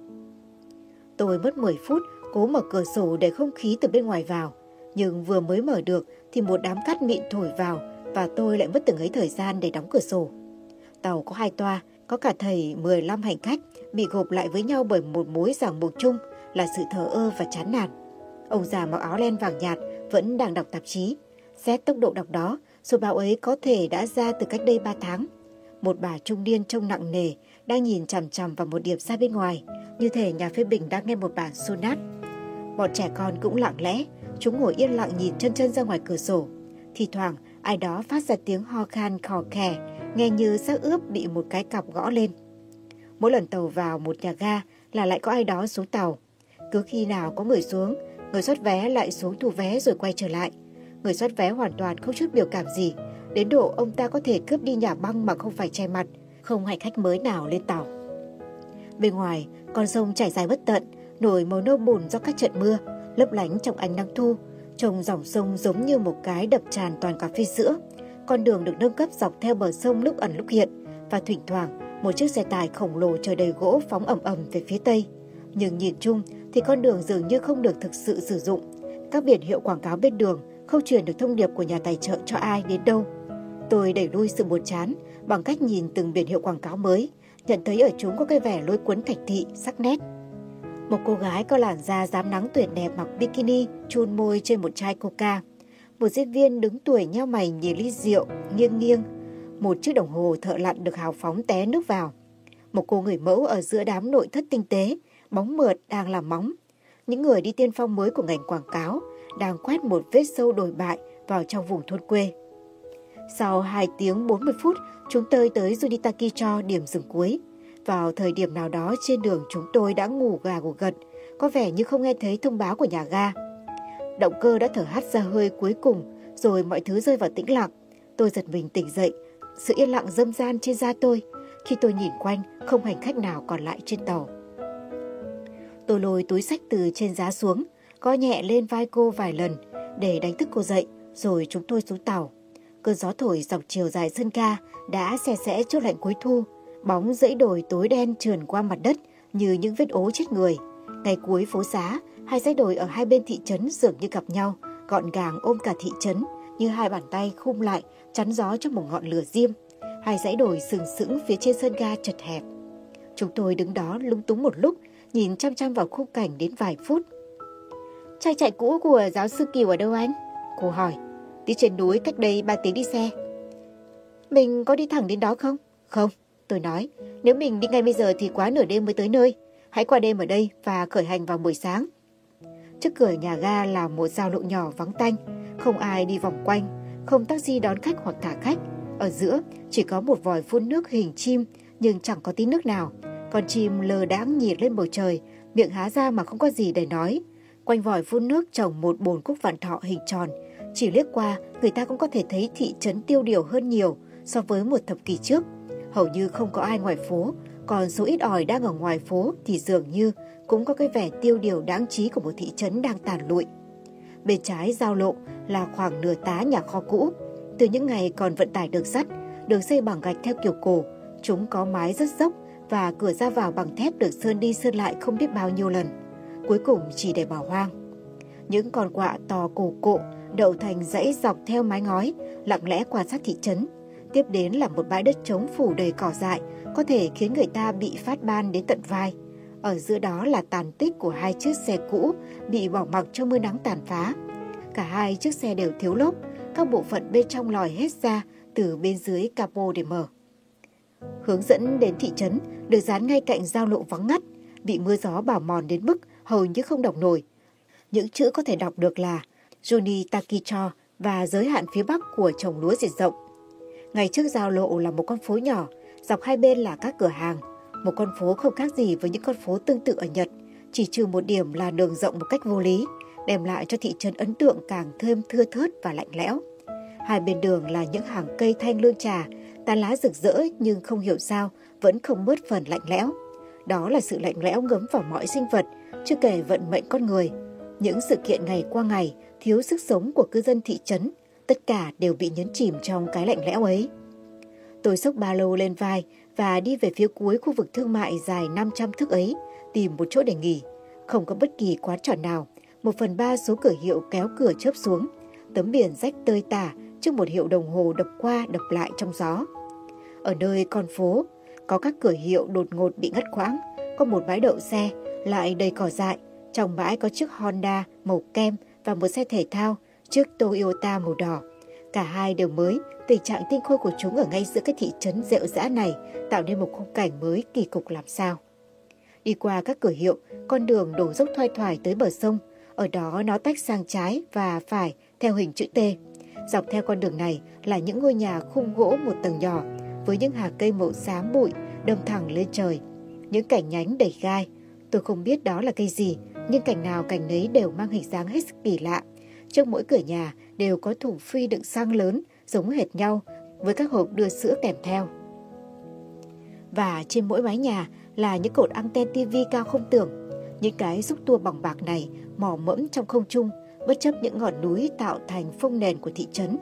Tôi mất 10 phút cố mở cửa sổ để không khí từ bên ngoài vào, nhưng vừa mới mở được thì một đám cát mịn thổi vào và tôi lại mất từng ấy thời gian để đóng cửa sổ. Tàu có 2 toa, có cả thầy 15 hành khách bị gộp lại với nhau bởi một mối ràng buộc chung là sự thờ ơ và chán nản. Ông già mặc áo len vàng nhạt vẫn đang đọc tạp chí. Xét tốc độ đọc đó, số báo ấy có thể đã ra từ cách đây 3 tháng. Một bà trung niên trông nặng nề đang nhìn chằm chằm vào một điểm xa bên ngoài, như thể nhà phê bình đang nghe một bản sonat. Bọn trẻ con cũng lặng lẽ, chúng ngồi yên lặng nhìn chân chân ra ngoài cửa sổ. Thì thoảng ai đó phát ra tiếng ho khan khò khè, nghe như xác ướp bị một cái cọc gõ lên. Mỗi lần tàu vào một nhà ga là lại có ai đó xuống tàu. Cứ khi nào có người xuống, người soát vé lại xuống thu vé rồi quay trở lại. Người soát vé hoàn toàn không chút biểu cảm gì, đến độ ông ta có thể cướp đi nhà băng mà không phải che mặt, không hành khách mới nào lên tàu. Bên ngoài, con sông chảy dài bất tận, nổi màu nâu bùn do các trận mưa, lấp lánh trong ánh nắng thu. Trông dòng sông giống như một cái đập tràn toàn cà phê sữa. Con đường được nâng cấp dọc theo bờ sông lúc ẩn lúc hiện, và thỉnh thoảng một chiếc xe tải khổng lồ chở đầy gỗ phóng ầm ầm về phía tây. Nhưng nhìn chung thì con đường dường như không được thực sự sử dụng. Các biển hiệu quảng cáo bên đường không truyền được thông điệp của nhà tài trợ cho ai đến đâu. Tôi đẩy lui sự buồn chán bằng cách nhìn từng biển hiệu quảng cáo mới, nhận thấy ở chúng có cái vẻ lôi cuốn thành thị, sắc nét. Một cô gái có làn da rám nắng tuyệt đẹp mặc bikini chun môi trên một chai coca. Một diễn viên đứng tuổi nheo mày nhìn ly rượu nghiêng nghiêng. Một chiếc đồng hồ thợ lặn được hào phóng té nước vào. Một cô người mẫu ở giữa đám nội thất tinh tế, bóng mượt đang làm móng. Những người đi tiên phong mới của ngành quảng cáo đang quét một vết sâu đồi bại vào trong vùng thôn quê. Sau 2 tiếng 40 phút, chúng tôi tới Junitaki cho điểm dừng cuối. Vào thời điểm nào đó trên đường chúng tôi đã ngủ gà ngủ gật, có vẻ như không nghe thấy thông báo của nhà ga. Động cơ đã thở hắt ra hơi cuối cùng, rồi mọi thứ rơi vào tĩnh lặng. Tôi giật mình tỉnh dậy, sự yên lặng râm ran trên da tôi. Khi tôi nhìn quanh, không hành khách nào còn lại trên tàu. Tôi lôi túi xách từ trên giá xuống, gõ nhẹ lên vai cô vài lần để đánh thức cô dậy, rồi chúng tôi xuống tàu. Cơn gió thổi dọc chiều dài sân ga đã xè xẽ chốt lạnh cuối thu. Bóng dãy đồi tối đen trườn qua mặt đất như những vết ố chết người. Ngày cuối phố xá, 2 dãy đồi ở hai bên thị trấn dường như gặp nhau, gọn gàng ôm cả thị trấn như 2 bàn tay khum lại chắn gió trong một ngọn lửa diêm. 2 dãy đồi sừng sững phía trên sân ga chật hẹp. Chúng tôi đứng đó lúng túng một lúc, nhìn chăm chăm vào khung cảnh đến vài phút. Trang trại cũ của giáo sư Kiều ở đâu anh? Cô hỏi. Đi trên núi cách đây 3 tiếng đi xe. Mình có đi thẳng đến đó không? Không, tôi nói. Nếu mình đi ngay bây giờ thì quá nửa đêm mới tới nơi. Hãy qua đêm ở đây và khởi hành vào buổi sáng. Trước cửa nhà ga là một giao lộ nhỏ vắng tanh. Không ai đi vòng quanh, không taxi đón khách hoặc thả khách. Ở giữa chỉ có một vòi phun nước hình chim, nhưng chẳng có tí nước nào. Con chim lơ đãng nhìn lên bầu trời, miệng há ra mà không có gì để nói. Quanh vòi phun nước trồng một bồn cúc vạn thọ hình tròn. Chỉ liếc qua, người ta cũng có thể thấy thị trấn tiêu điều hơn nhiều so với một thập kỷ trước. Hầu như không có ai ngoài phố, còn số ít ỏi đang ở ngoài phố thì dường như cũng có cái vẻ tiêu điều đáng trí của một thị trấn đang tàn lụi. Bên trái giao lộ là khoảng nửa tá nhà kho cũ. Từ những ngày còn vận tải đường sắt, được xây bằng gạch theo kiểu cổ, chúng có mái rất dốc và cửa ra vào bằng thép được sơn đi sơn lại không biết bao nhiêu lần, cuối cùng chỉ để bỏ hoang. Những con quạ to cổ cộ đậu thành dãy dọc theo mái ngói, lặng lẽ quan sát thị trấn. Tiếp đến là một bãi đất trống phủ đầy cỏ dại, có thể khiến người ta bị phát ban đến tận vai. Ở giữa đó là tàn tích của 2 chiếc xe cũ bị bỏ mặc cho mưa nắng tàn phá. Cả 2 chiếc xe đều thiếu lốp, các bộ phận bên trong lòi hết ra từ bên dưới capo để mở. Hướng dẫn đến thị trấn được dán ngay cạnh giao lộ vắng ngắt, bị mưa gió bào mòn đến mức hầu như không đọc nổi. Những chữ có thể đọc được là Junitakicho và giới hạn phía bắc của trồng lúa diện rộng. Ngay trước giao lộ là một con phố nhỏ, dọc hai bên là các cửa hàng. Một con phố không khác gì với những con phố tương tự ở Nhật, chỉ trừ một điểm là đường rộng một cách vô lý, đem lại cho thị trấn ấn tượng càng thêm thưa thớt và lạnh lẽo. Hai bên đường là những hàng cây thanh lương trà, tán lá rực rỡ nhưng không hiểu sao vẫn không bớt phần lạnh lẽo. Đó là sự lạnh lẽo ngấm vào mọi sinh vật, chưa kể vận mệnh con người. Những sự kiện ngày qua ngày, thiếu sức sống của cư dân thị trấn, tất cả đều bị nhấn chìm trong cái lạnh lẽo ấy. Tôi xốc ba lô lên vai và đi về phía cuối khu vực thương mại dài 500 thước ấy, tìm một chỗ để nghỉ. Không có bất kỳ quán trọ nào, 1/3 số cửa hiệu kéo cửa chớp xuống. Tấm biển rách tơi tả trước một hiệu đồng hồ đập qua đập lại trong gió. Ở nơi con phố, có các cửa hiệu đột ngột bị ngắt quãng, có một bãi đậu xe, lại đầy cỏ dại. Trong bãi có chiếc Honda màu kem và một xe thể thao, chiếc Toyota màu đỏ. Cả hai đều mới, tình trạng tinh khôi của chúng ở ngay giữa cái thị trấn rệu rã này tạo nên một khung cảnh mới kỳ cục làm sao. Đi qua các cửa hiệu, con đường đổ dốc thoai thoải tới bờ sông, ở đó nó tách sang trái và phải theo hình chữ T. Dọc theo con đường này là những ngôi nhà khung gỗ một tầng nhỏ, với những hàng cây màu xám bụi đâm thẳng lên trời, những cành nhánh đầy gai. Tôi không biết đó là cây gì, nhưng cành nào cành nấy đều mang hình dáng hết sức kỳ lạ. Trước mỗi cửa nhà đều có thùng phi đựng xăng lớn giống hệt nhau, với các hộp đưa sữa kèm theo. Và trên mỗi mái nhà là những cột anten tivi cao không tưởng. Những cái xúc tua bằng bạc này mò mẫm trong không trung, bất chấp những ngọn núi tạo thành phông nền của thị trấn.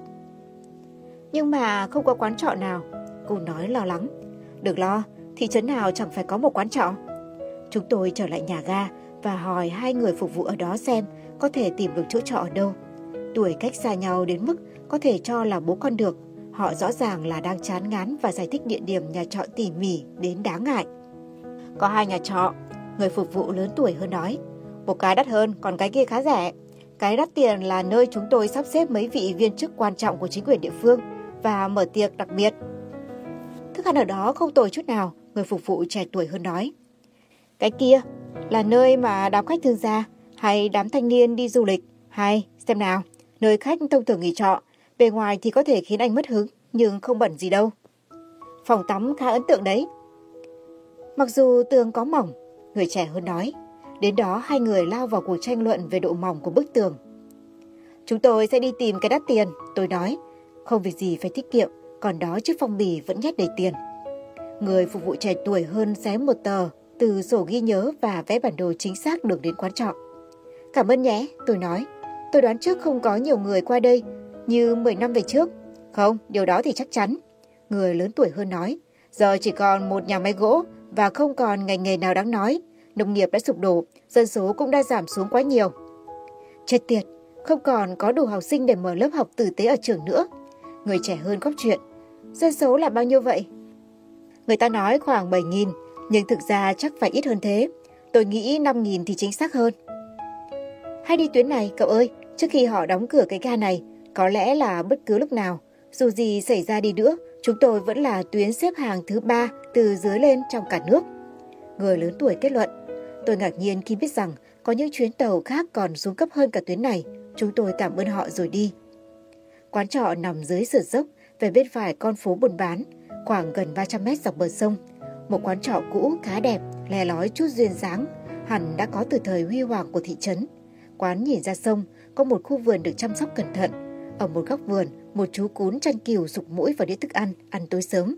Nhưng mà không có quán trọ nào, cô nói lo lắng. Đừng lo, thị trấn nào chẳng phải có một quán trọ. Chúng tôi trở lại nhà ga và hỏi 2 người phục vụ ở đó xem có thể tìm được chỗ trọ ở đâu. Tuổi cách xa nhau đến mức có thể cho là bố con được. Họ rõ ràng là đang chán ngán và giải thích địa điểm nhà trọ tỉ mỉ đến đáng ngại. Có 2 nhà trọ, người phục vụ lớn tuổi hơn nói. Một cái đắt hơn, còn cái kia khá rẻ. Cái đắt tiền là nơi chúng tôi sắp xếp mấy vị viên chức quan trọng của chính quyền địa phương và mở tiệc đặc biệt. Thức ăn ở đó không tồi chút nào, người phục vụ trẻ tuổi hơn nói. Cái kia là nơi mà đám khách thương gia hay đám thanh niên đi du lịch, hay xem nào, nơi khách thông thường nghỉ trọ. Bề ngoài thì có thể khiến anh mất hứng, nhưng không bẩn gì đâu. Phòng tắm khá ấn tượng đấy. Mặc dù tường có mỏng, người trẻ hơn nói. Đến đó 2 người lao vào cuộc tranh luận về độ mỏng của bức tường. Chúng tôi sẽ đi tìm cái đắt tiền, tôi nói. Không việc gì phải tiết kiệm, còn đó chiếc phong bì vẫn nhét đầy tiền. Người phục vụ trẻ tuổi hơn xé một tờ từ sổ ghi nhớ và vẽ bản đồ chính xác đường đến quán trọ. Cảm ơn nhé, tôi nói. Tôi đoán trước không có nhiều người qua đây như 10 năm về trước. Không, điều đó thì chắc chắn. Người lớn tuổi hơn nói. Giờ chỉ còn một nhà máy gỗ và không còn ngành nghề nào đáng nói. Nông nghiệp đã sụp đổ, dân số cũng đã giảm xuống quá nhiều. Chết tiệt, không còn có đủ học sinh để mở lớp học tử tế ở trường nữa. Người trẻ hơn góp chuyện. Dân số là bao nhiêu vậy? Người ta nói khoảng 7.000, nhưng thực ra chắc phải ít hơn thế. Tôi nghĩ 5.000 thì chính xác hơn. Hay đi tuyến này, cậu ơi, trước khi họ đóng cửa cái ga này, có lẽ là bất cứ lúc nào. Dù gì xảy ra đi nữa, chúng tôi vẫn là tuyến xếp hàng thứ 3 từ dưới lên trong cả nước. Người lớn tuổi kết luận. Tôi ngạc nhiên khi biết rằng có những chuyến tàu khác còn xuống cấp hơn cả tuyến này. Chúng tôi cảm ơn họ rồi đi. Quán trọ nằm dưới sườn dốc, về bên phải con phố buôn bán, khoảng gần 300 mét dọc bờ sông. Một quán trọ cũ khá đẹp, lè lói chút duyên dáng, hẳn đã có từ thời huy hoàng của thị trấn. Quán nhìn ra sông, có một khu vườn được chăm sóc cẩn thận. Ở một góc vườn, một chú cún chăn cừu sục mũi vào đĩa thức ăn tối sớm.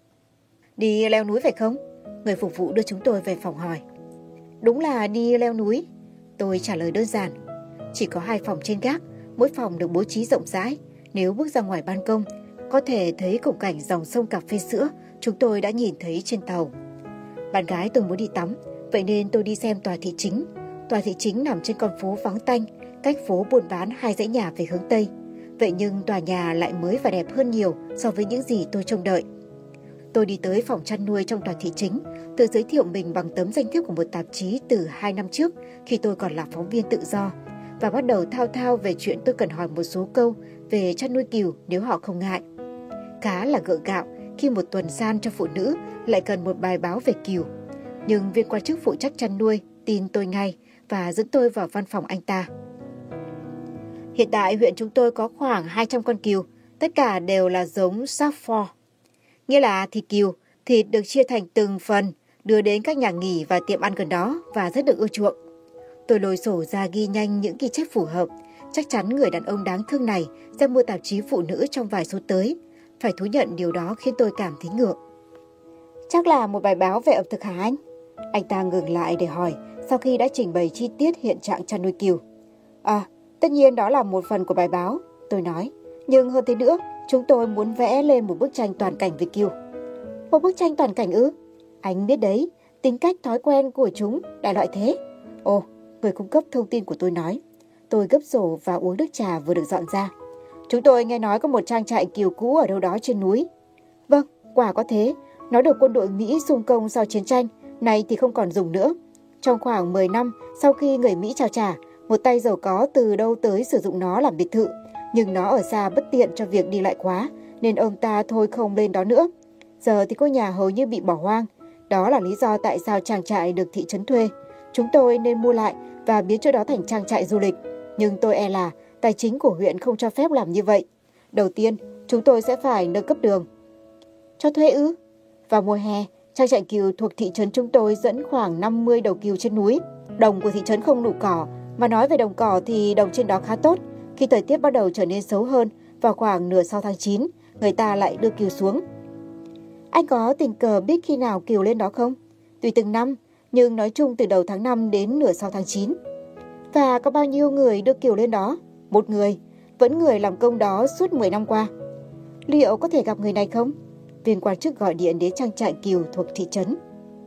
Đi leo núi phải không? Người phục vụ đưa chúng tôi về phòng hỏi. Đúng là đi leo núi. Tôi trả lời đơn giản. Chỉ có 2 phòng trên gác, mỗi phòng được bố trí rộng rãi. Nếu bước ra ngoài ban công, có thể thấy khung cảnh dòng sông cà phê sữa chúng tôi đã nhìn thấy trên tàu. Bạn gái tôi muốn đi tắm, vậy nên tôi đi xem tòa thị chính. Tòa thị chính nằm trên con phố vắng tanh, cách phố buôn bán 2 dãy nhà về hướng Tây. Vậy nhưng tòa nhà lại mới và đẹp hơn nhiều so với những gì tôi trông đợi. Tôi đi tới phòng chăn nuôi trong tòa thị chính, tự giới thiệu mình bằng tấm danh thiếp của một tạp chí từ 2 năm trước khi tôi còn là phóng viên tự do, và bắt đầu thao thao về chuyện tôi cần hỏi một số câu về chăn nuôi cừu nếu họ không ngại. Khá là gượng gạo khi một tuần san cho phụ nữ lại cần một bài báo về cừu. Nhưng viên quan chức phụ trách chăn nuôi tin tôi ngay và dẫn tôi vào văn phòng anh ta. Hiện tại huyện chúng tôi có khoảng 200 con cừu, tất cả đều là giống Safford. Nghĩa là thịt cừu, thịt được chia thành từng phần, đưa đến các nhà nghỉ và tiệm ăn gần đó và rất được ưa chuộng. Tôi lôi sổ ra ghi nhanh những ghi chép phù hợp. Chắc chắn người đàn ông đáng thương này sẽ mua tạp chí phụ nữ trong vài số tới. Phải thú nhận điều đó khiến tôi cảm thấy ngượng. Chắc là một bài báo về ẩm thực hả anh? Anh ta ngừng lại để hỏi sau khi đã trình bày chi tiết hiện trạng chăn nuôi cừu. Tất nhiên đó là một phần của bài báo, tôi nói. Nhưng hơn thế nữa, chúng tôi muốn vẽ lên một bức tranh toàn cảnh về cừu. Một bức tranh toàn cảnh ư? Anh biết đấy, tính cách thói quen của chúng, đại loại thế. Ồ, người cung cấp thông tin của tôi nói. Tôi gấp sổ và uống nước trà vừa được dọn ra. Chúng tôi nghe nói có một trang trại cừu cũ ở đâu đó trên núi. Vâng, quả có thế. Nó được quân đội Mỹ xung công sau chiến tranh, nay thì không còn dùng nữa. Trong khoảng 10 năm sau khi người Mỹ trao trả, một tay giàu có từ đâu tới sử dụng nó làm biệt thự. Nhưng nó ở xa bất tiện cho việc đi lại quá, nên ông ta thôi không lên đó nữa. Giờ thì ngôi nhà hầu như bị bỏ hoang. Đó là lý do tại sao trang trại được thị trấn thuê. Chúng tôi nên mua lại và biến chỗ đó thành trang trại du lịch. Nhưng tôi e là tài chính của huyện không cho phép làm như vậy. Đầu tiên, chúng tôi sẽ phải nâng cấp đường. Cho thuê ư? Vào mùa hè, trang trại cừu thuộc thị trấn chúng tôi dẫn khoảng 50 đầu cừu trên núi. Đồng của thị trấn không đủ cỏ, mà nói về đồng cỏ thì đồng trên đó khá tốt. Khi thời tiết bắt đầu trở nên xấu hơn, vào khoảng nửa sau tháng 9, người ta lại đưa cừu xuống. Anh có tình cờ biết khi nào cừu lên đó không? Tùy từng năm, nhưng nói chung từ đầu tháng 5 đến nửa sau tháng 9. Và có bao nhiêu người đưa cừu lên đó? Một người, vẫn người làm công đó suốt 10 năm qua. Liệu có thể gặp người này không? Viên quan chức gọi điện đến trang trại cừu thuộc thị trấn.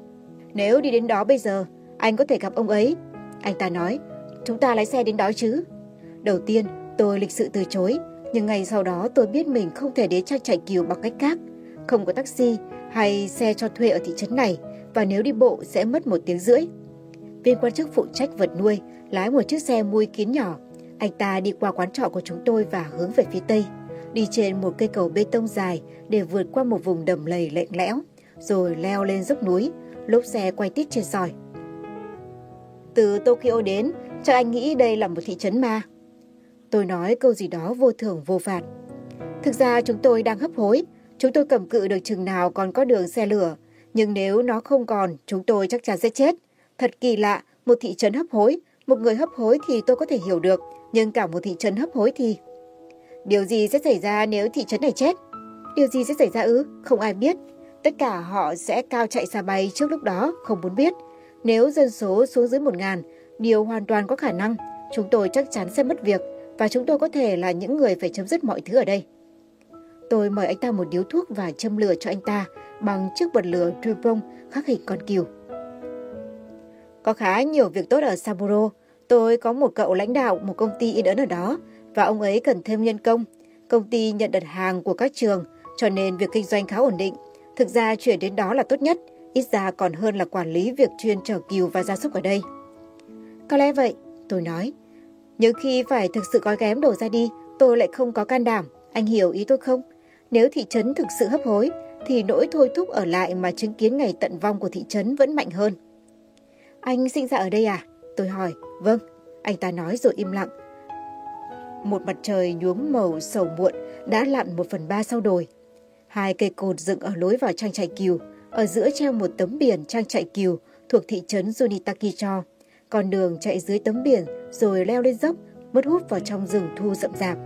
Nếu đi đến đó bây giờ, anh có thể gặp ông ấy. Anh ta nói, chúng ta lái xe đến đó chứ. Đầu tiên, tôi lịch sự từ chối, nhưng ngay sau đó tôi biết mình không thể đến trang trại cừu bằng cách khác. Không có taxi hay xe cho thuê ở thị trấn này, và nếu đi bộ sẽ mất 1 tiếng rưỡi. Viên quan chức phụ trách vật nuôi lái một chiếc xe mui kín nhỏ. Anh ta đi qua quán trọ của chúng tôi và hướng về phía tây, đi trên một cây cầu bê tông dài để vượt qua một vùng đầm lầy lạnh lẽo, rồi leo lên dốc núi, lốp xe quay tít trên sỏi. Từ Tokyo đến, chắc anh nghĩ đây là một thị trấn ma. Tôi nói câu gì đó vô thưởng vô phạt. Thực ra chúng tôi đang hấp hối. Chúng tôi cầm cự được chừng nào còn có đường xe lửa. Nhưng nếu nó không còn, chúng tôi chắc chắn sẽ chết. Thật kỳ lạ, một thị trấn hấp hối. Một người hấp hối thì tôi có thể hiểu được. Nhưng cả một thị trấn hấp hối thì... Điều gì sẽ xảy ra nếu thị trấn này chết? Điều gì sẽ xảy ra ư? Không ai biết. Tất cả họ sẽ cao chạy xa bay trước lúc đó, không muốn biết. Nếu dân số xuống dưới 1.000, điều hoàn toàn có khả năng. Chúng tôi chắc chắn sẽ mất việc. Và chúng tôi có thể là những người phải chấm dứt mọi thứ ở đây. Tôi mời anh ta một điếu thuốc và châm lửa cho anh ta bằng chiếc bật lửa Dupont khắc hình con cừu. Có khá nhiều việc tốt ở Sapporo. Tôi có một cậu lãnh đạo một công ty in ấn ở đó và ông ấy cần thêm nhân công. Công ty nhận đặt hàng của các trường, cho nên việc kinh doanh khá ổn định. Thực ra chuyển đến đó là tốt nhất, ít ra còn hơn là quản lý việc chuyên chở cừu và gia súc ở đây. Có lẽ vậy, tôi nói. Nhưng khi phải thực sự gói ghém đồ ra đi, tôi lại không có can đảm. Anh hiểu ý tôi không? Nếu thị trấn thực sự hấp hối, thì nỗi thôi thúc ở lại mà chứng kiến ngày tận vong của thị trấn vẫn mạnh hơn. Anh sinh ra ở đây à? Tôi hỏi. Vâng, anh ta nói rồi im lặng. Một mặt trời nhuốm màu sầu muộn đã lặn 1/3 sau đồi. 2 cây cột dựng ở lối vào trang trại cừu, ở giữa treo một tấm biển trang trại cừu thuộc thị trấn Junitakicho. Con đường chạy dưới tấm biển rồi leo lên dốc, mất hút vào trong rừng thu rậm rạp.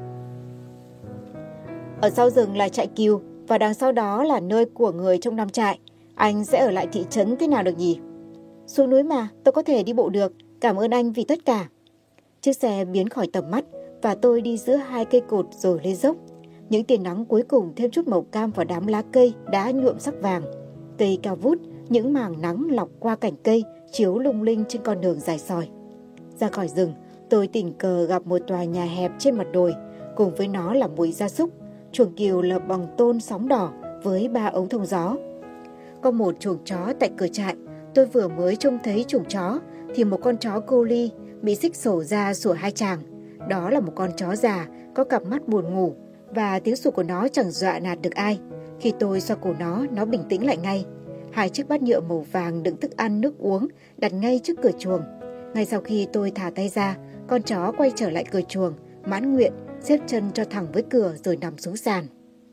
Ở sau rừng là trại cừu và đằng sau đó là nơi của người trong 5 trại. Anh sẽ ở lại thị trấn thế nào được nhỉ? Xuống núi mà, tôi có thể đi bộ được. Cảm ơn anh vì tất cả. Chiếc xe biến khỏi tầm mắt và tôi đi giữa 2 cây cột rồi lên dốc. Những tia nắng cuối cùng thêm chút màu cam vào đám lá cây đã nhuộm sắc vàng. Cây cao vút, Những mảng nắng lọc qua cành cây chiếu lung linh trên con đường dài sỏi. Ra khỏi rừng, tôi tình cờ gặp một tòa nhà hẹp trên mặt đồi, cùng với nó là mũi gia súc, chuồng cừu lợp bằng tôn sóng đỏ với 3 ống thông gió. Có một chuồng chó tại cửa trại. Tôi vừa mới trông thấy chuồng chó thì một con chó Collie bị xích sổ ra sủa 2 tràng. Đó là một con chó già có cặp mắt buồn ngủ, và tiếng sủa của nó chẳng dọa nạt được ai. Khi tôi xoa cổ nó bình tĩnh lại ngay. 2 chiếc bát nhựa màu vàng đựng thức ăn nước uống đặt ngay trước cửa chuồng. Ngay sau khi tôi thả tay ra, con chó quay trở lại cửa chuồng, mãn nguyện, xếp chân cho thẳng với cửa rồi nằm xuống sàn.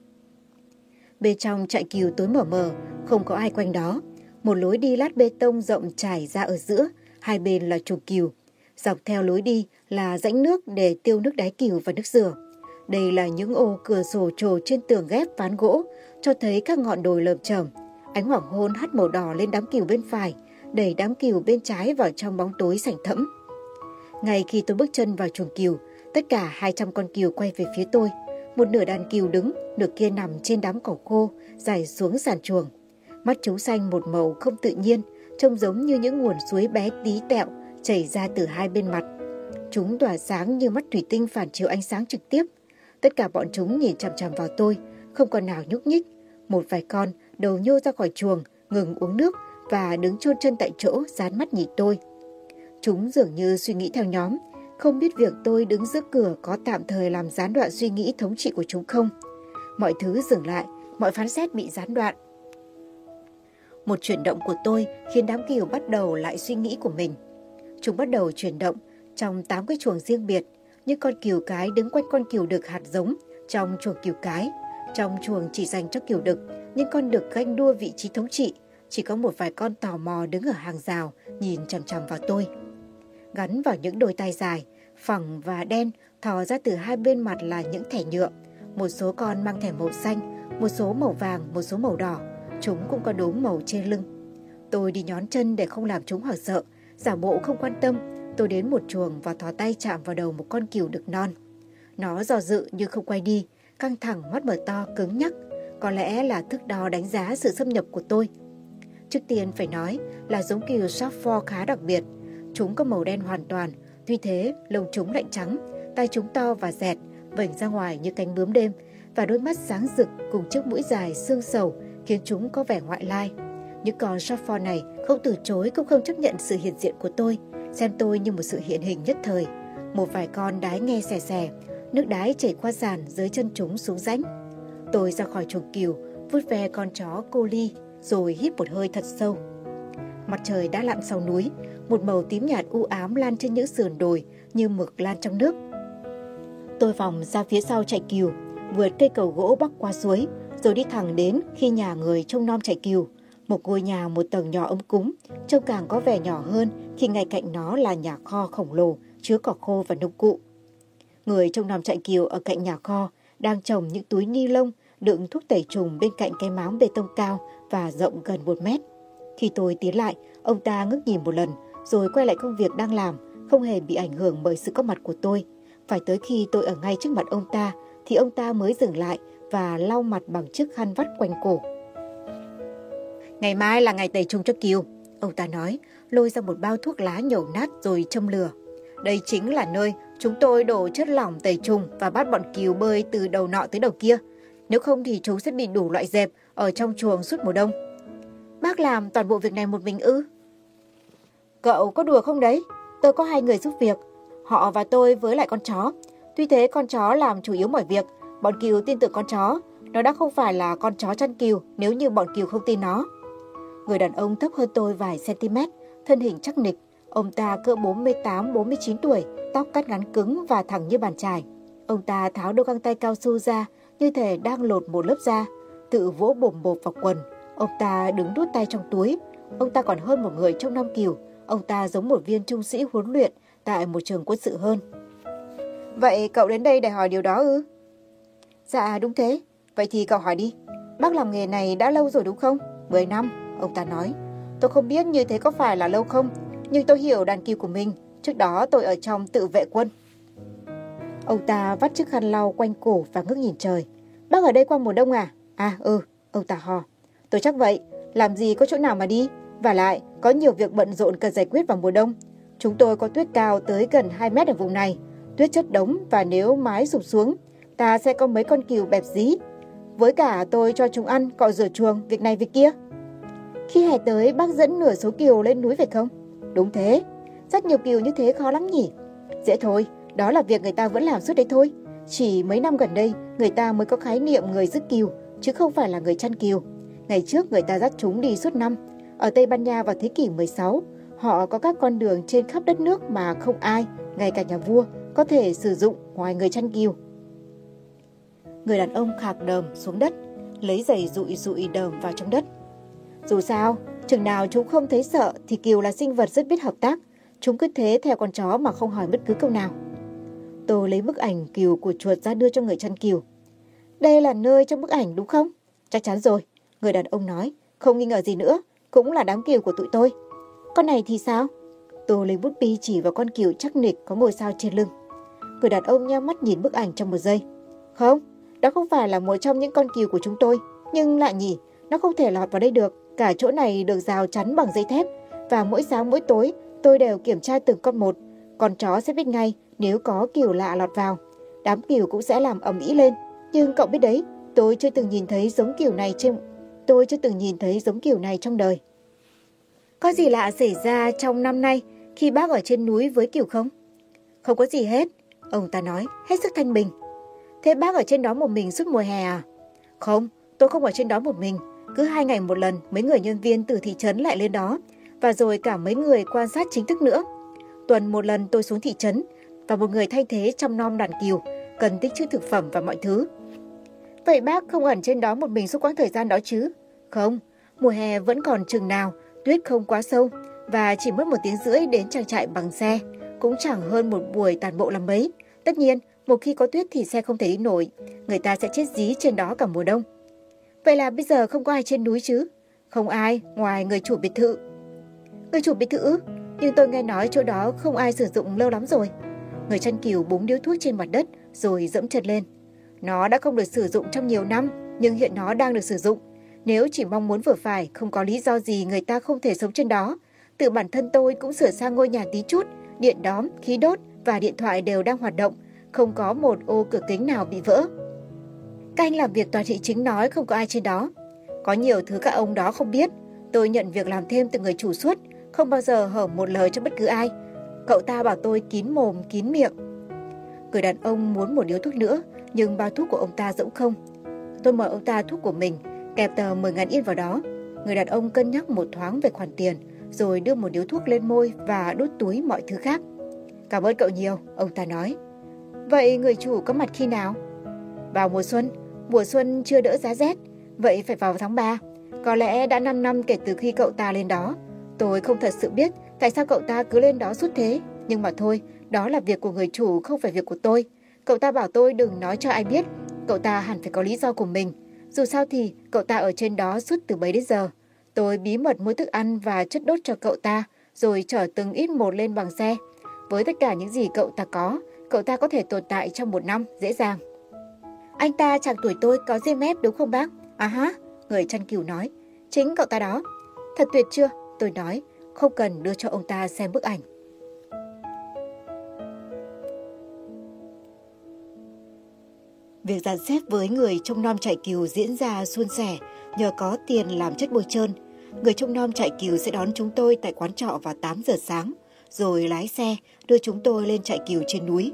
Bên trong trại cừu tối mờ mờ, không có ai quanh đó. Một lối đi lát bê tông rộng trải ra ở giữa, hai bên là chuồng cừu. Dọc theo lối đi là rãnh nước để tiêu nước đáy cừu và nước dừa. Đây là những ô cửa sổ trổ trên tường ghép ván gỗ, cho thấy các ngọn đồi lởm chởm. Ánh hoàng hôn hắt màu đỏ lên đám cừu bên phải, đẩy đám cừu bên trái vào trong bóng tối sảnh thẫm. Ngay khi tôi bước chân vào chuồng cừu, tất cả 200 con cừu quay về phía tôi. Một nửa đàn cừu đứng, nửa kia nằm trên đám cỏ khô rải xuống sàn chuồng. Mắt chúng xanh một màu không tự nhiên, trông giống như những nguồn suối bé tí tẹo chảy ra từ hai bên mặt. Chúng tỏa sáng như mắt thủy tinh phản chiếu ánh sáng trực tiếp. Tất cả bọn chúng nhìn chằm chằm vào tôi, không con nào nhúc nhích. Một vài con đầu nhô ra khỏi chuồng, ngừng uống nước và đứng chôn chân tại chỗ, dán mắt nhìn tôi. Chúng dường như suy nghĩ theo nhóm, không biết việc tôi đứng giữa cửa có tạm thời làm gián đoạn suy nghĩ thống trị của chúng không. Mọi thứ dừng lại, mọi phán xét bị gián đoạn. Một chuyển động của tôi khiến đám cừu bắt đầu lại suy nghĩ của mình. Chúng bắt đầu chuyển động trong 8 cái chuồng riêng biệt. Những con cừu cái đứng quanh con cừu đực hạt giống trong chuồng cừu cái. Trong chuồng chỉ dành cho cừu đực, những con đực ganh đua vị trí thống trị. Chỉ có một vài con tò mò đứng ở hàng rào nhìn chằm chằm vào tôi. Gắn vào những đôi tay dài, phẳng và đen thò ra từ hai bên mặt là những thẻ nhựa. Một số con mang thẻ màu xanh, một số màu vàng, một số màu đỏ. Chúng cũng có đốm màu trên lưng. Tôi đi nhón chân để không làm chúng hoảng sợ, giả bộ không quan tâm. Tôi đến một chuồng và thò tay chạm vào đầu một con cừu đực non. Nó dò dự nhưng không quay đi, căng thẳng, mắt mở to, cứng nhắc. Có lẽ là thước đo đánh giá sự xâm nhập của tôi. Trước tiên phải nói là giống cừu Stafford khá đặc biệt. Chúng có màu đen hoàn toàn, tuy thế lông chúng lạnh trắng, tai chúng to và dẹt, vểnh ra ngoài như cánh bướm đêm, và đôi mắt sáng rực cùng chiếc mũi dài xương sầu khiến chúng có vẻ ngoại lai. Những con Stafford này không từ chối cũng không chấp nhận sự hiện diện của tôi, xem tôi như một sự hiện hình nhất thời. Một vài con đái nghe xè xè, nước đái chảy qua sàn dưới chân chúng xuống rãnh. Tôi ra khỏi chuồng cừu, vuốt ve con chó Collie rồi hít một hơi thật sâu. Mặt trời đã lặn sau núi, một màu tím nhạt u ám lan trên những sườn đồi như mực lan trong nước. Tôi vòng ra phía sau trại cừu, vượt cây cầu gỗ bắc qua suối, rồi đi thẳng đến khi nhà người trông nom trại cừu. Một ngôi nhà một tầng nhỏ ấm cúng, trông càng có vẻ nhỏ hơn khi ngay cạnh nó là nhà kho khổng lồ chứa cỏ khô và nông cụ. Người trông nom trại cừu ở cạnh nhà kho đang trồng những túi ni lông đựng thuốc tẩy trùng bên cạnh cái máng bê tông cao và rộng gần 1 mét. Khi tôi tiến lại, ông ta ngước nhìn một lần rồi quay lại công việc đang làm, không hề bị ảnh hưởng bởi sự có mặt của tôi. Phải tới khi tôi ở ngay trước mặt ông ta thì ông ta mới dừng lại và lau mặt bằng chiếc khăn vắt quanh cổ. Ngày mai là ngày tẩy trùng cho cừu, ông ta nói, lôi ra một bao thuốc lá nhổ nát rồi châm lửa. Đây chính là nơi chúng tôi đổ chất lỏng tẩy trùng và bắt bọn cừu bơi từ đầu nọ tới đầu kia. Nếu không thì chúng sẽ bị đủ loại dẹp ở trong chuồng suốt mùa đông. Bác làm toàn bộ việc này một mình ư? Cậu có đùa không đấy? Tôi có 2 người giúp việc, họ và tôi với lại con chó. Tuy thế con chó làm chủ yếu mọi việc. Bọn cừu tin tưởng con chó. Nó đã không phải là con chó chăn cừu nếu như bọn cừu không tin nó. Người đàn ông thấp hơn tôi vài cm, thân hình chắc nịch. Ông ta cỡ 48-49 tuổi, tóc cắt ngắn cứng và thẳng như bàn chải. Ông ta tháo đôi găng tay cao su ra như thể đang lột một lớp da, tự vỗ bồm bộp vào quần. Ông ta đứng đút tay trong túi. Ông ta còn hơn một người trong nom cừu. Ông ta giống một viên trung sĩ huấn luyện tại một trường quân sự hơn. Vậy cậu đến đây để hỏi điều đó ư? Dạ đúng thế. Vậy thì cậu hỏi đi. Bác làm nghề này đã lâu rồi đúng không? 10 năm, ông ta nói. Tôi không biết như thế có phải là lâu không, nhưng tôi hiểu đàn cừu của mình. Trước đó tôi ở trong tự vệ quân. Ông ta vắt chiếc khăn lau quanh cổ và ngước nhìn trời. Bác ở đây qua mùa đông à? À ông ta hò. Tôi chắc vậy. Làm gì có chỗ nào mà đi. Và lại, có nhiều việc bận rộn cần giải quyết vào mùa đông. Chúng tôi có tuyết cao tới gần 2 mét ở vùng này. Tuyết chất đống và nếu mái sụp xuống, ta sẽ có mấy con cừu bẹp dí. Với cả tôi cho chúng ăn, cọ rửa chuồng, việc này việc kia. Khi hè tới, bác dẫn nửa số cừu lên núi phải không? Đúng thế. Rất nhiều cừu như thế khó lắm nhỉ? Dễ thôi, đó là việc người ta vẫn làm suốt đấy thôi. Chỉ mấy năm gần đây, người ta mới có khái niệm người dứt cừu, chứ không phải là người chăn cừu. Ngày trước người ta dắt chúng đi suốt năm. Ở Tây Ban Nha vào thế kỷ 16, họ có các con đường trên khắp đất nước mà không ai, ngay cả nhà vua, có thể sử dụng ngoài người chăn cừu. Người đàn ông khạc đờm xuống đất, lấy giày dụi đờm vào trong đất. Dù sao, chừng nào chúng không thấy sợ thì cừu là sinh vật rất biết hợp tác. Chúng cứ thế theo con chó mà không hỏi bất cứ câu nào. Tôi lấy bức ảnh cừu của chuột ra đưa cho người chăn cừu. Đây là nơi trong bức ảnh đúng không? Chắc chắn rồi, người đàn ông nói, không nghi ngờ gì nữa, cũng là đám cừu của tụi tôi. Con này thì sao? Tôi lấy bút bi chỉ vào con cừu chắc nịch có ngôi sao trên lưng. Người đàn ông nheo mắt nhìn bức ảnh trong một giây. Không, đó không phải là một trong những con cừu của chúng tôi, nhưng lạ nhỉ, nó không thể lọt vào đây được. Cả chỗ này được rào chắn bằng dây thép và mỗi sáng mỗi tối tôi đều kiểm tra từng con một. Con chó sẽ biết ngay nếu có cừu lạ lọt vào. Đám cừu cũng sẽ làm ầm ĩ lên. Nhưng cậu biết đấy, tôi chưa từng nhìn thấy giống cừu này trong đời. Có gì lạ xảy ra trong năm nay khi bác ở trên núi với cừu không? Không có gì hết, ông ta nói, hết sức thanh bình. Thế bác ở trên đó một mình suốt mùa hè à? Không, tôi không ở trên đó một mình. Cứ 2 ngày một lần, mấy người nhân viên từ thị trấn lại lên đó. Và rồi cả mấy người quan sát chính thức nữa. Tuần một lần tôi xuống thị trấn và một người thay thế trông nom đàn cừu, cần tích trữ thực phẩm và mọi thứ. Vậy bác không ẩn trên đó một mình suốt quãng thời gian đó chứ? Không, mùa hè vẫn còn chừng nào, tuyết không quá sâu và chỉ mất 1 tiếng rưỡi đến trang trại bằng xe, cũng chẳng hơn một buổi tản bộ làm mấy. Tất nhiên, một khi có tuyết thì xe không thể đi nổi, người ta sẽ chết dí trên đó cả mùa đông. Vậy là bây giờ không có ai trên núi chứ? Không ai, ngoài người chủ biệt thự. Người chủ biệt thự? Nhưng tôi nghe nói chỗ đó không ai sử dụng lâu lắm rồi. Người chăn cừu búng điếu thuốc trên mặt đất rồi dẫm chân lên. Nó đã không được sử dụng trong nhiều năm, nhưng hiện nó đang được sử dụng. Nếu chỉ mong muốn vừa phải, không có lý do gì người ta không thể sống trên đó. Tự bản thân tôi cũng sửa sang ngôi nhà tí chút, điện đóm, khí đốt và điện thoại đều đang hoạt động, không có một ô cửa kính nào bị vỡ. Các anh làm việc tòa thị chính nói không có ai trên đó. Có nhiều thứ các ông đó không biết. Tôi nhận việc làm thêm từ người chủ suốt, không bao giờ hở một lời cho bất cứ ai. Cậu ta bảo tôi kín mồm kín miệng. Người đàn ông muốn một điếu thuốc nữa, nhưng bao thuốc của ông ta rỗng không. Tôi mời ông ta thuốc của mình, kẹp tờ 10.000 yên vào đó. Người đàn ông cân nhắc một thoáng về khoản tiền, rồi đưa một điếu thuốc lên môi và đút túi mọi thứ khác. Cảm ơn cậu nhiều, ông ta nói. Vậy người chủ có mặt khi nào? Vào mùa xuân chưa đỡ giá rét, vậy phải vào tháng 3. Có lẽ đã 5 năm kể từ khi cậu ta lên đó. Tôi không thật sự biết tại sao cậu ta cứ lên đó suốt thế, nhưng mà thôi, đó là việc của người chủ, không phải việc của tôi. Cậu ta bảo tôi đừng nói cho ai biết, cậu ta hẳn phải có lý do của mình. Dù sao thì cậu ta ở trên đó suốt từ bấy đến giờ. Tôi bí mật mua thức ăn và chất đốt cho cậu ta, rồi chở từng ít một lên bằng xe. Với tất cả những gì cậu ta có thể tồn tại trong 1 năm dễ dàng. Anh ta chẳng tuổi tôi, có ria mép đúng không bác? À ha, người chăn cừu nói. Chính cậu ta đó. Thật tuyệt chưa? Tôi nói, không cần đưa cho ông ta xem bức ảnh. Việc dàn xếp với người trông nom trại cừu diễn ra suôn sẻ nhờ có tiền làm chất bôi trơn. Người trông nom trại cừu sẽ đón chúng tôi tại quán trọ vào 8 giờ sáng, rồi lái xe đưa chúng tôi lên trại cừu trên núi.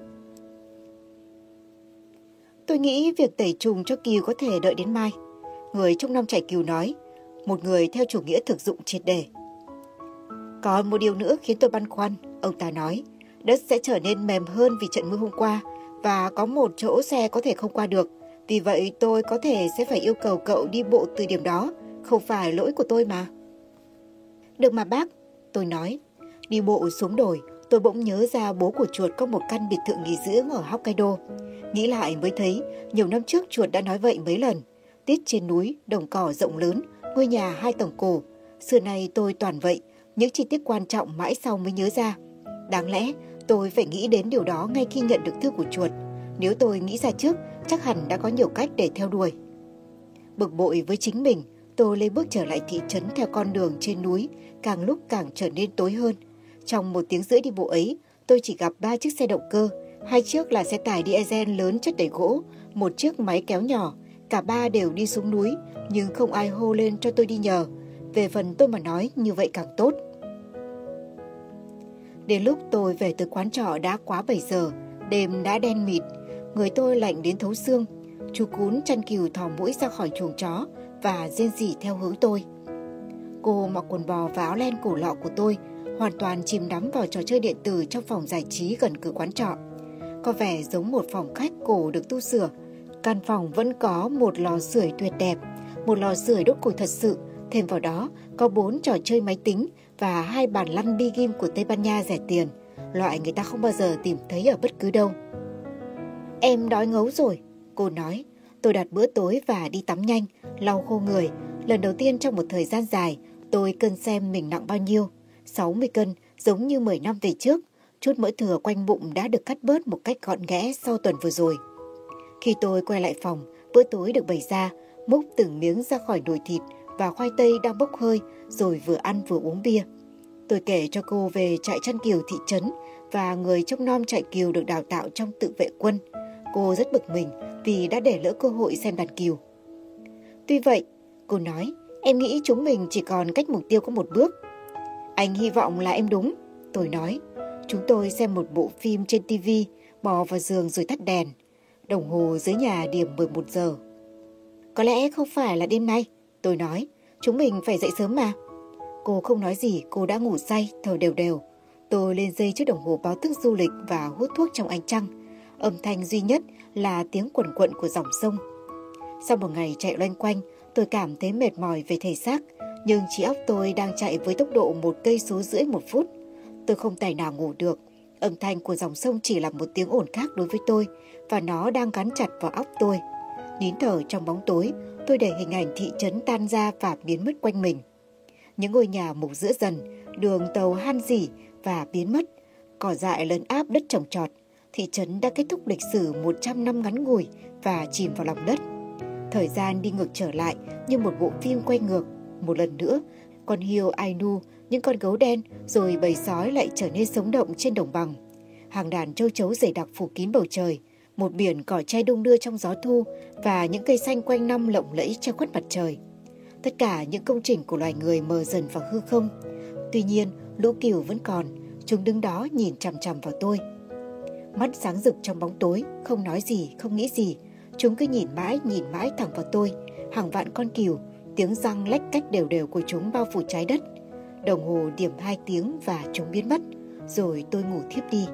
Tôi nghĩ việc tẩy trùng cho cừu có thể đợi đến mai. Người trông nom trại cừu nói, một người theo chủ nghĩa thực dụng triệt để. Còn một điều nữa khiến tôi băn khoăn, ông ta nói, đất sẽ trở nên mềm hơn vì trận mưa hôm qua, và có một chỗ xe có thể không qua được. Vì vậy tôi có thể sẽ phải yêu cầu cậu đi bộ từ điểm đó, không phải lỗi của tôi mà. Được mà bác, tôi nói. Đi bộ xuống đồi, tôi bỗng nhớ ra bố của chuột có một căn biệt thự nghỉ dưỡng ở Hokkaido. Nghĩ lại mới thấy, nhiều năm trước chuột đã nói vậy mấy lần. Tít trên núi, đồng cỏ rộng lớn, ngôi nhà 2 tầng cổ. Xưa nay tôi toàn vậy, những chi tiết quan trọng mãi sau mới nhớ ra. Đáng lẽ tôi phải nghĩ đến điều đó ngay khi nhận được thư của chuột. Nếu tôi nghĩ ra trước, chắc hẳn đã có nhiều cách để theo đuổi. Bực bội với chính mình, Tôi lấy bước trở lại thị trấn theo con đường trên núi, càng lúc càng trở nên tối hơn. Trong 1 tiếng rưỡi đi bộ ấy, tôi chỉ gặp 3 chiếc xe động cơ, 2 chiếc là xe tải diesel lớn chất đầy gỗ, 1 chiếc máy kéo nhỏ. Cả 3 đều đi xuống núi, nhưng không ai hô lên cho tôi đi nhờ. Về phần tôi mà nói, như vậy càng tốt. Đến lúc tôi về tới quán trọ đã quá 7 giờ, đêm đã đen mịt, người tôi lạnh đến thấu xương. Chú cún chăn cừu thò mũi ra khỏi chuồng chó và rên rỉ theo hướng tôi. Cô mặc quần bò và áo len cổ lọ của tôi, hoàn toàn chìm đắm vào trò chơi điện tử trong phòng giải trí gần cửa quán trọ. Có vẻ giống một phòng khách cổ được tu sửa. Căn phòng vẫn có một lò sưởi tuyệt đẹp, một lò sưởi đốt củi thật sự, thêm vào đó có 4 trò chơi máy tính và 2 bàn lăn bi game của Tây Ban Nha rẻ tiền, loại người ta không bao giờ tìm thấy ở bất cứ đâu. Em đói ngấu rồi, cô nói. Tôi đặt bữa tối và đi tắm nhanh, lau khô người. Lần đầu tiên trong một thời gian dài, tôi cân xem mình nặng bao nhiêu. 60 cân, giống như 10 năm về trước. Chút mỡ thừa quanh bụng đã được cắt bớt một cách gọn ghẽ sau tuần vừa rồi. Khi tôi quay lại phòng, bữa tối được bày ra, múc từng miếng ra khỏi nồi thịt và khoai tây đang bốc hơi, rồi vừa ăn vừa uống bia. Tôi kể cho cô về trại chăn cừu thị trấn và người trông nom trại cừu được đào tạo trong tự vệ quân. Cô rất bực mình vì đã để lỡ cơ hội xem đàn cừu. Tuy vậy, cô nói, em nghĩ chúng mình chỉ còn cách mục tiêu có 1 bước. Anh hy vọng là em đúng, tôi nói. Chúng tôi xem một bộ phim trên TV, bò vào giường rồi tắt đèn. Đồng hồ dưới nhà điểm 11 giờ. Có lẽ không phải là đêm nay, tôi nói. Chúng mình phải dậy sớm mà. Cô không nói gì, cô đã ngủ say, thở đều đều. Tôi lên dây chiếc đồng hồ báo thức du lịch và hút thuốc trong ánh trăng. Âm thanh duy nhất là tiếng quần quận của dòng sông. Sau một ngày chạy loanh quanh, tôi cảm thấy mệt mỏi về thể xác, nhưng trí óc tôi đang chạy với tốc độ 1,5 cây số một phút. Tôi không tài nào ngủ được. Âm thanh của dòng sông chỉ là một tiếng ồn khác đối với tôi, và nó đang gắn chặt vào óc tôi. Nín thở trong bóng tối, tôi để hình ảnh thị trấn tan ra và biến mất quanh mình. Những ngôi nhà mục giữa dần, đường tàu han rỉ và biến mất. Cỏ dại lấn áp đất trồng trọt. Thị trấn đã kết thúc lịch sử 100 năm ngắn ngủi và chìm vào lòng đất. Thời gian đi ngược trở lại như một bộ phim quay ngược. Một lần nữa, con hươu Ainu, những con gấu đen, rồi bầy sói lại trở nên sống động trên đồng bằng. Hàng đàn châu chấu dày đặc phủ kín bầu trời, một biển cỏ tre đung đưa trong gió thu và những cây xanh quanh năm lộng lẫy che khuất mặt trời. Tất cả những công trình của loài người mờ dần vào hư không. Tuy nhiên, lũ cừu vẫn còn, chúng đứng đó nhìn chằm chằm vào tôi. Mắt sáng rực trong bóng tối, không nói gì, không nghĩ gì. Chúng cứ nhìn mãi thẳng vào tôi. Hàng vạn con cừu, tiếng răng lách cách đều đều của chúng bao phủ trái đất. Đồng hồ điểm 2 tiếng và chúng biến mất. Rồi tôi ngủ thiếp đi.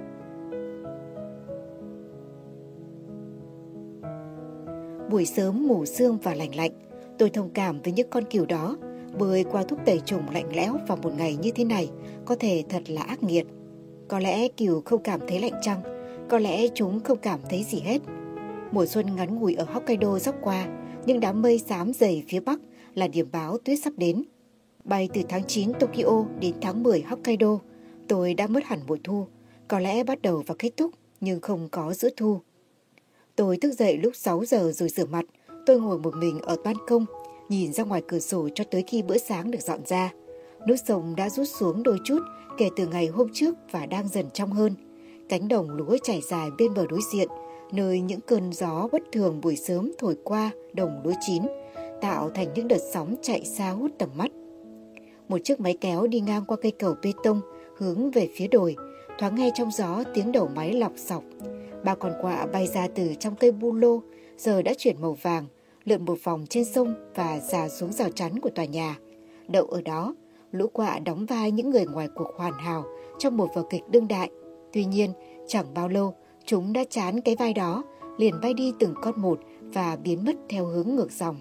Buổi sớm ngủ sương và lành lạnh, tôi thông cảm với những con cừu đó. Bơi qua thuốc tẩy trùng lạnh lẽo vào một ngày như thế này có thể thật là ác nghiệt. Có lẽ cừu không cảm thấy lạnh chăng, có lẽ chúng không cảm thấy gì hết. Mùa xuân ngắn ngủi ở Hokkaido sắp qua, nhưng đám mây xám dày phía bắc là điểm báo tuyết sắp đến. Bay từ tháng 9 Tokyo đến tháng 10 Hokkaido, tôi đã mất hẳn mùa thu, có lẽ bắt đầu và kết thúc nhưng không có giữa thu. Tôi thức dậy lúc 6 giờ rồi rửa mặt, tôi ngồi một mình ở ban công, nhìn ra ngoài cửa sổ cho tới khi bữa sáng được dọn ra. Nước sông đã rút xuống đôi chút kể từ ngày hôm trước và đang dần trong hơn. Cánh đồng lúa trải dài bên bờ đối diện, nơi những cơn gió bất thường buổi sớm thổi qua đồng lúa chín, tạo thành những đợt sóng chạy xa hút tầm mắt. Một chiếc máy kéo đi ngang qua cây cầu bê tông hướng về phía đồi, thoáng nghe trong gió tiếng đầu máy lọc sọc. 3 con quạ bay ra từ trong cây bu lô, giờ đã chuyển màu vàng, lượn một vòng trên sông và rà xuống rào chắn của tòa nhà. Đậu ở đó, lũ quạ đóng vai những người ngoài cuộc hoàn hảo trong một vở kịch đương đại. Tuy nhiên, chẳng bao lâu, chúng đã chán cái vai đó, liền bay đi từng con một và biến mất theo hướng ngược dòng.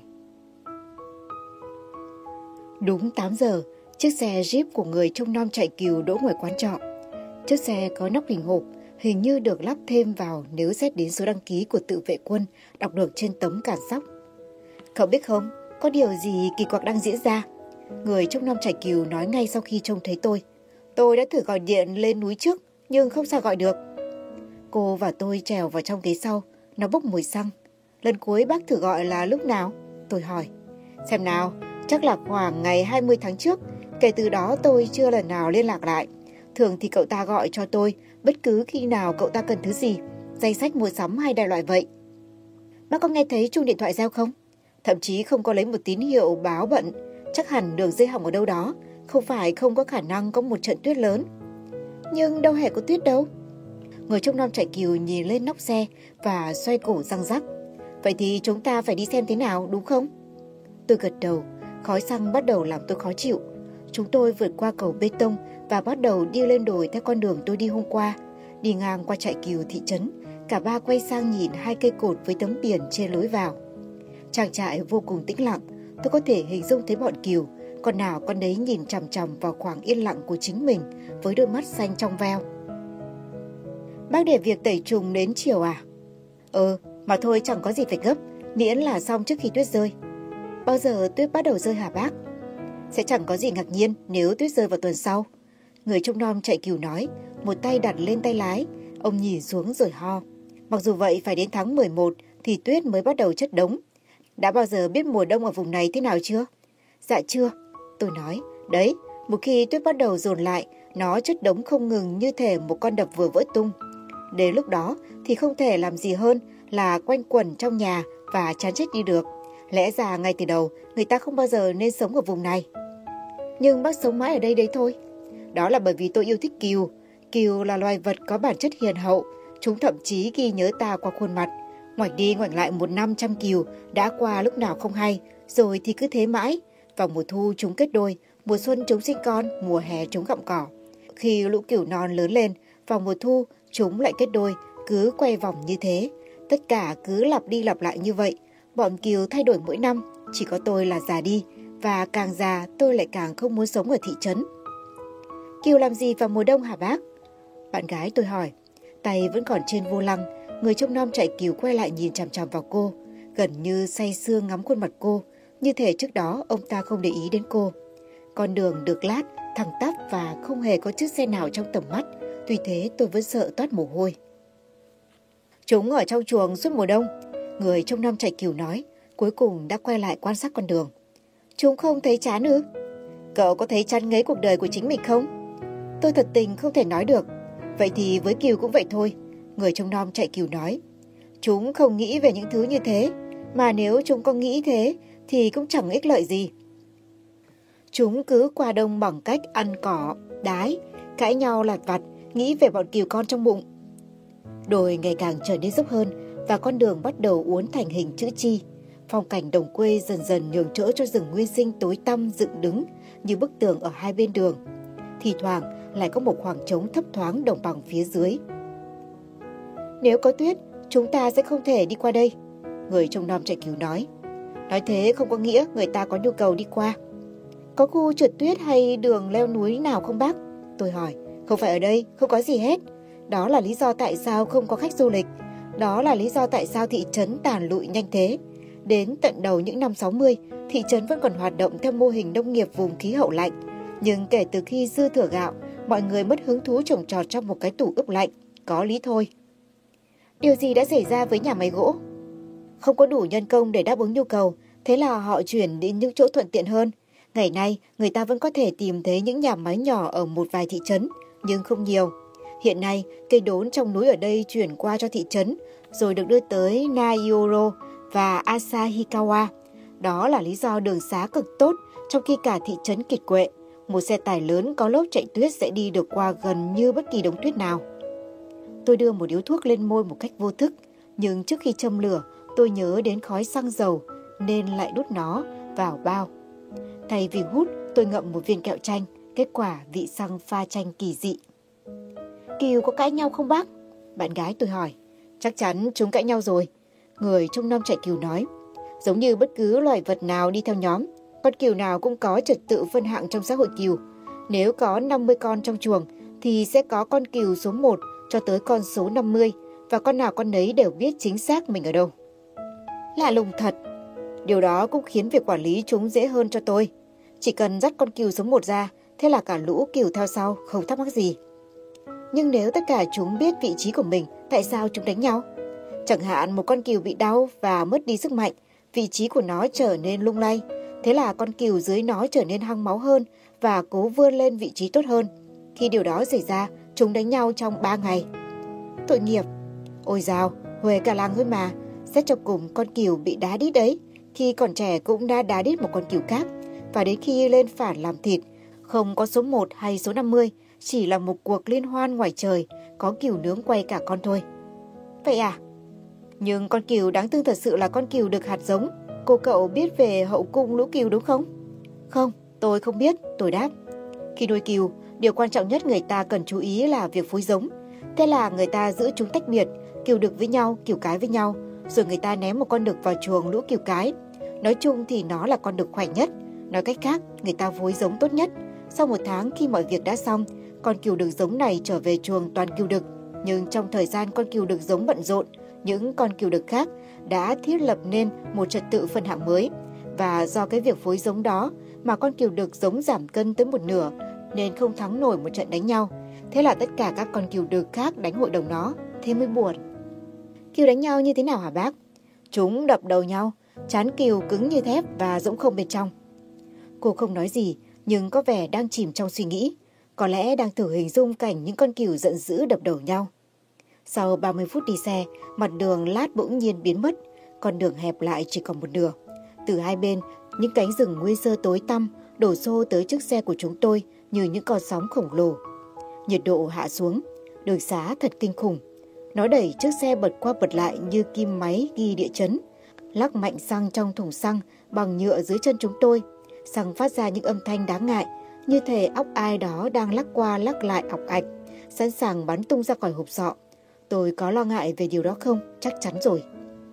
Đúng 8 giờ, chiếc xe Jeep của người trông nom trại cừu đỗ ngoài quán trọ. Chiếc xe có nóc hình hộp, hình như được lắp thêm vào nếu xét đến số đăng ký của tự vệ quân đọc được trên tấm cản sóc. Cậu biết không, có điều gì kỳ quặc đang diễn ra. Người trông nom trại cừu nói ngay sau khi trông thấy tôi. Tôi đã thử gọi điện lên núi trước, nhưng không sao gọi được. Cô và tôi trèo vào trong ghế sau, nó bốc mùi xăng. Lần cuối bác thử gọi là lúc nào? Tôi hỏi. Xem nào, chắc là khoảng ngày 20 tháng trước. Kể từ đó tôi chưa lần nào liên lạc lại. Thường thì cậu ta gọi cho tôi bất cứ khi nào cậu ta cần thứ gì, danh sách mua sắm hay đại loại vậy. Bác có nghe thấy chuông điện thoại reo không? Thậm chí không có lấy một tín hiệu báo bận. Chắc hẳn đường dây hỏng ở đâu đó. Không phải không có khả năng có một trận tuyết lớn. Nhưng đâu hề có tuyết đâu. Người trông nom chạy cừu nhìn lên nóc xe và xoay cổ răng rắc. Vậy thì chúng ta phải đi xem thế nào, đúng không? Tôi gật đầu. Khói xăng bắt đầu làm tôi khó chịu. Chúng tôi vượt qua cầu bê tông và bắt đầu đi lên đồi theo con đường tôi đi hôm qua. Đi ngang qua trại cừu thị trấn, cả ba quay sang nhìn hai cây cột với tấm biển trên lối vào. Trang trại vô cùng tĩnh lặng. Tôi có thể hình dung thấy bọn cừu, con nào con đấy nhìn chằm chằm vào khoảng yên lặng của chính mình với đôi mắt xanh trong veo. Bác để việc tẩy trùng đến chiều à? Mà thôi, chẳng có gì phải gấp, miễn là xong trước khi tuyết rơi. Bao giờ tuyết bắt đầu rơi hả bác? Sẽ chẳng có gì ngạc nhiên nếu tuyết rơi vào tuần sau. Người trông nom chạy cừu nói, một tay đặt lên tay lái. Ông nhìn xuống rồi ho. Mặc dù vậy phải đến tháng 11 thì tuyết mới bắt đầu chất đống. Đã bao giờ biết mùa đông ở vùng này thế nào chưa? Dạ chưa. Tôi nói, đấy, một khi tuyết bắt đầu dồn lại, nó chất đống không ngừng như thể một con đập vừa vỡ tung. Đến lúc đó thì không thể làm gì hơn là quanh quẩn trong nhà và chán chết đi được. Lẽ ra ngay từ đầu người ta không bao giờ nên sống ở vùng này. Nhưng bác sống mãi ở đây đấy thôi. Đó là bởi vì tôi yêu thích cừu. Cừu là loài vật có bản chất hiền hậu. Chúng thậm chí ghi nhớ ta qua khuôn mặt. Ngoảnh đi ngoảnh lại một năm trăm cừu đã qua lúc nào không hay. Rồi thì cứ thế mãi. Vào mùa thu chúng kết đôi, mùa xuân chúng sinh con, mùa hè chúng gặm cỏ. Khi lũ cừu non lớn lên, vào mùa thu chúng lại kết đôi, cứ quay vòng như thế. Tất cả cứ lặp đi lặp lại như vậy. Bọn cừu thay đổi mỗi năm, chỉ có tôi là già đi. Và càng già tôi lại càng không muốn sống ở thị trấn. Cừu làm gì vào mùa đông hả bác? Bạn gái tôi hỏi. Tay vẫn còn trên vô lăng. Người trông nom chạy cừu quay lại nhìn chằm chằm vào cô, gần như say sưa ngắm khuôn mặt cô, như thể trước đó ông ta không để ý đến cô. Con đường được lát, thẳng tắp và không hề có chiếc xe nào trong tầm mắt. Tuy thế tôi vẫn sợ toát mồ hôi. Chúng ở trong chuồng suốt mùa đông. Người trông nom chạy cừu nói, cuối cùng đã quay lại quan sát con đường. Chúng không thấy chán ư? Cậu có thấy chán ngấy cuộc đời của chính mình không? Tôi thật tình không thể nói được. Vậy thì với cừu cũng vậy thôi. Người trông nom chạy cừu nói. Chúng không nghĩ về những thứ như thế. Mà nếu chúng có nghĩ thế thì cũng chẳng ích lợi gì. Chúng cứ qua đông bằng cách ăn cỏ, đái, cãi nhau lặt vặt, nghĩ về bọn cừu con trong bụng. Đồi ngày càng trở nên dốc hơn và con đường bắt đầu uốn thành hình chữ chi. Phong cảnh đồng quê dần dần nhường chỗ cho rừng nguyên sinh tối tăm dựng đứng như bức tường ở hai bên đường. Thì thoảng lại có một khoảng trống thấp thoáng đồng bằng phía dưới. Nếu có tuyết, chúng ta sẽ không thể đi qua đây. Người trông nom chạy cừu nói. Nói thế không có nghĩa người ta có nhu cầu đi qua. Có khu trượt tuyết hay đường leo núi nào không bác? Tôi hỏi. Không phải ở đây, không có gì hết. Đó là lý do tại sao không có khách du lịch. Đó là lý do tại sao thị trấn tàn lụi nhanh thế. Đến tận đầu những năm 60, thị trấn vẫn còn hoạt động theo mô hình nông nghiệp vùng khí hậu lạnh. Nhưng kể từ khi dư thừa gạo, mọi người mất hứng thú trồng trọt trong một cái tủ ướp lạnh. Có lý thôi. Điều gì đã xảy ra với nhà máy gỗ? Không có đủ nhân công để đáp ứng nhu cầu, thế là họ chuyển đến những chỗ thuận tiện hơn. Ngày nay, người ta vẫn có thể tìm thấy những nhà máy nhỏ ở một vài thị trấn, nhưng không nhiều. Hiện nay, cây đốn trong núi ở đây chuyển qua cho thị trấn, rồi được đưa tới Naioro và Asahikawa. Đó là lý do đường xá cực tốt, trong khi cả thị trấn kiệt quệ. Một xe tải lớn có lốp chạy tuyết sẽ đi được qua gần như bất kỳ đống tuyết nào. Tôi đưa một điếu thuốc lên môi một cách vô thức, nhưng trước khi châm lửa, tôi nhớ đến khói xăng dầu nên lại đút nó vào bao. Thay vì hút, tôi ngậm một viên kẹo chanh, kết quả vị xăng pha chanh kỳ dị. Cừu có cãi nhau không bác? Bạn gái tôi hỏi. Chắc chắn chúng cãi nhau rồi. Người trông nom chạy cừu nói. Giống như bất cứ loài vật nào đi theo nhóm, con cừu nào cũng có trật tự phân hạng trong xã hội cừu. Nếu có 50 con trong chuồng thì sẽ có con cừu số 1 cho tới con số 50 và con nào con nấy đều biết chính xác mình ở đâu. Lạ lùng thật. Điều đó cũng khiến việc quản lý chúng dễ hơn cho tôi. Chỉ cần dắt con cừu số 1 ra, thế là cả lũ cừu theo sau không thắc mắc gì. Nhưng nếu tất cả chúng biết vị trí của mình, tại sao chúng đánh nhau? Chẳng hạn một con cừu bị đau và mất đi sức mạnh, vị trí của nó trở nên lung lay. Thế là con cừu dưới nó trở nên hăng máu hơn và cố vươn lên vị trí tốt hơn. Khi điều đó xảy ra, chúng đánh nhau trong 3 ngày. Tội nghiệp. Ôi dào, huề cả làng thôi mà. Xét cho cùng con cừu bị đá đít đấy. Khi còn trẻ cũng đã đá đít một con cừu khác. Và đến khi lên phản làm thịt, không có số 1 hay số 50, chỉ là một cuộc liên hoan ngoài trời, có cừu nướng quay cả con thôi. Vậy à? Nhưng con cừu đáng thương thật sự là con cừu được hạt giống. Cô cậu biết về hậu cung lũ cừu đúng không? Không, tôi không biết, tôi đáp. Khi nuôi cừu, điều quan trọng nhất người ta cần chú ý là việc phối giống. Thế là người ta giữ chúng tách biệt, cừu đực với nhau, cừu cái với nhau, rồi người ta ném một con đực vào chuồng lũ cừu cái. Nói chung thì nó là con đực khỏe nhất. Nói cách khác, người ta phối giống tốt nhất. Sau 1 tháng khi mọi việc đã xong, con cừu đực giống này trở về chuồng toàn cừu đực. Nhưng trong thời gian con cừu đực giống bận rộn, những con cừu đực khác đã thiết lập nên một trật tự phân hạng mới. Và do cái việc phối giống đó mà con cừu đực giống giảm cân tới 1/2 nên không thắng nổi một trận đánh nhau. Thế là tất cả các con cừu đực khác đánh hội đồng nó, thế mới buồn. Cừu đánh nhau như thế nào hả bác? Chúng đập đầu nhau, trán cừu cứng như thép và rỗng không bên trong. Cô không nói gì, nhưng có vẻ đang chìm trong suy nghĩ. Có lẽ đang thử hình dung cảnh những con cừu giận dữ đập đầu nhau. Sau 30 phút đi xe, mặt đường lát bỗng nhiên biến mất. Con đường hẹp lại chỉ còn 1/2. Từ hai bên, những cánh rừng nguyên sơ tối tăm đổ xô tới chiếc xe của chúng tôi như những con sóng khổng lồ. Nhiệt độ hạ xuống, đường xá thật kinh khủng. Nó đẩy chiếc xe bật qua bật lại như kim máy ghi địa chấn, lắc mạnh xăng trong thùng xăng bằng nhựa dưới chân chúng tôi. Xăng phát ra những âm thanh đáng ngại, như thể óc ai đó đang lắc qua lắc lại ọc ạch, sẵn sàng bắn tung ra khỏi hộp sọ. Tôi có lo ngại về điều đó không? Chắc chắn rồi.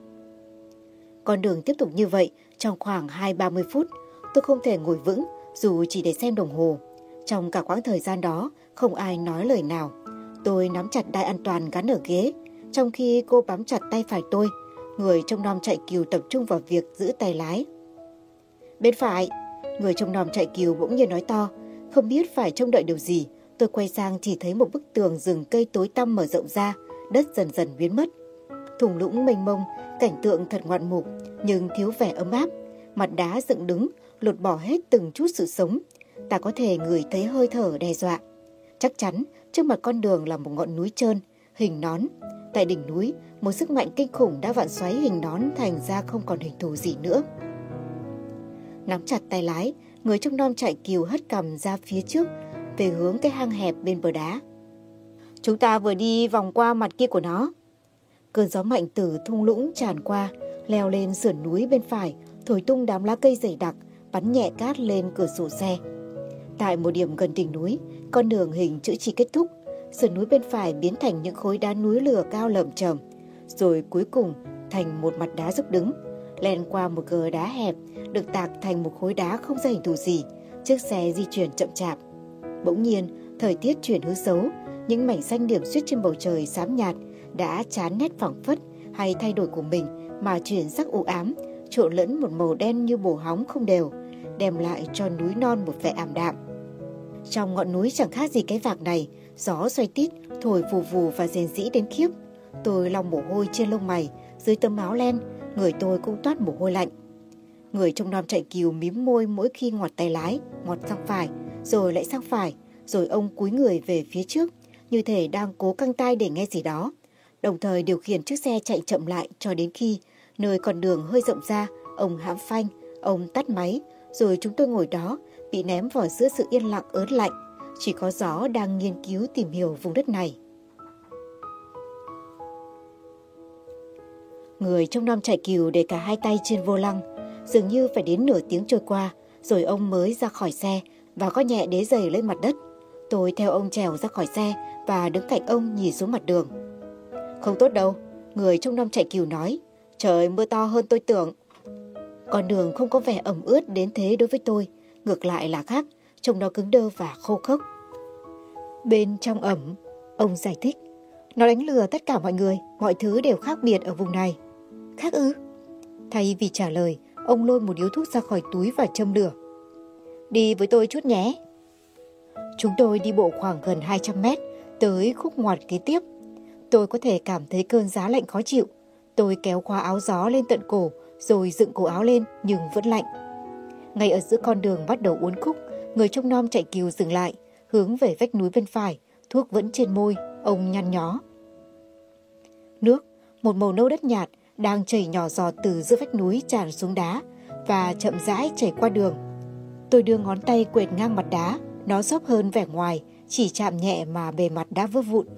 Con đường tiếp tục như vậy trong khoảng 20-30 phút. Tôi không thể ngồi vững dù chỉ để xem đồng hồ. Trong cả quãng thời gian đó, không ai nói lời nào. Tôi nắm chặt đai an toàn gắn ở ghế, trong khi cô bám chặt tay phải tôi. Người trông nom chạy cừu tập trung vào việc giữ tay lái. Bên phải, người trông nom chạy cừu bỗng nhiên nói to. Không biết phải trông đợi điều gì, tôi quay sang chỉ thấy một bức tường rừng cây tối tăm mở rộng ra, đất dần dần biến mất. Thung lũng mênh mông, cảnh tượng thật ngoạn mục, nhưng thiếu vẻ ấm áp. Mặt đá dựng đứng, lột bỏ hết từng chút sự sống. Ta có thể ngửi thấy hơi thở đe dọa. Chắc chắn, trước mặt con đường là một ngọn núi trơn, hình nón. Tại đỉnh núi, một sức mạnh kinh khủng đã vặn xoáy hình nón thành ra không còn hình thù gì nữa. Nắm chặt tay lái, người trông nom chạy cừu hất cằm ra phía trước, về hướng cái hang hẹp bên bờ đá. Chúng ta vừa đi vòng qua mặt kia của nó. Cơn gió mạnh từ thung lũng tràn qua, leo lên sườn núi bên phải, thổi tung đám lá cây dày đặc, bắn nhẹ cát lên cửa sổ xe. Tại một điểm gần đỉnh núi, con đường hình chữ chi kết thúc. Sườn núi bên phải biến thành những khối đá núi lửa cao lởm chởm, rồi cuối cùng thành một mặt đá dốc đứng. Len qua một gờ đá hẹp, được tạc thành một khối đá không ra hình thù gì. Chiếc xe di chuyển chậm chạp. Bỗng nhiên, thời tiết chuyển hướng xấu. Những mảnh xanh điểm xuyết trên bầu trời xám nhạt đã chán nét phảng phất hay thay đổi của mình mà chuyển sắc u ám, trộn lẫn một màu đen như bồ hóng không đều, đem lại cho núi non một vẻ ảm đạm. Trong ngọn núi chẳng khác gì cái vạc này, gió xoay tít, thổi vù vù và rền rĩ đến khiếp. Tôi lau mồ hôi trên lông mày, dưới tấm áo len, người tôi cũng toát mồ hôi lạnh. Người trông nom chạy cừu mím môi mỗi khi ngoặt tay lái, ngoặt sang phải, rồi lại sang phải, rồi ông cúi người về phía trước, như thể đang cố căng tai để nghe gì đó. Đồng thời điều khiển chiếc xe chạy chậm lại cho đến khi nơi con đường hơi rộng ra, ông hãm phanh, ông tắt máy, rồi chúng tôi ngồi đó, bị ném vào giữa sự yên lặng ớn lạnh. Chỉ có gió đang nghiên cứu tìm hiểu vùng đất này. Người trông nom chạy cừu để cả hai tay trên vô lăng, dường như phải đến nửa tiếng trôi qua, rồi ông mới ra khỏi xe và gõ nhẹ đế giày lên mặt đất. Tôi theo ông trèo ra khỏi xe và đứng cạnh ông nhìn xuống mặt đường. Không tốt đâu, người trông nom chạy cừu nói. Trời mưa to hơn tôi tưởng. Con đường không có vẻ ẩm ướt đến thế đối với tôi, ngược lại là khác, trông nó cứng đơ và khô khốc. Bên trong ẩm, ông giải thích. Nó đánh lừa tất cả mọi người, mọi thứ đều khác biệt ở vùng này. Khác ư? Thay vì trả lời, ông lôi một điếu thuốc ra khỏi túi và châm lửa. Đi với tôi chút nhé. Chúng tôi đi bộ khoảng gần 200 mét, tới khúc ngoặt kế tiếp. Tôi có thể cảm thấy cơn giá lạnh khó chịu. Tôi kéo khóa áo gió lên tận cổ, rồi dựng cổ áo lên nhưng vẫn lạnh. Ngay ở giữa con đường bắt đầu uốn khúc, người trông nom chạy cừu dừng lại, hướng về vách núi bên phải, thuốc vẫn trên môi, ông nhăn nhó. Nước, một màu nâu đất nhạt, đang chảy nhỏ giọt từ giữa vách núi tràn xuống đá và chậm rãi chảy qua đường. Tôi đưa ngón tay quệt ngang mặt đá, nó xốp hơn vẻ ngoài, chỉ chạm nhẹ mà bề mặt đã vỡ vụn.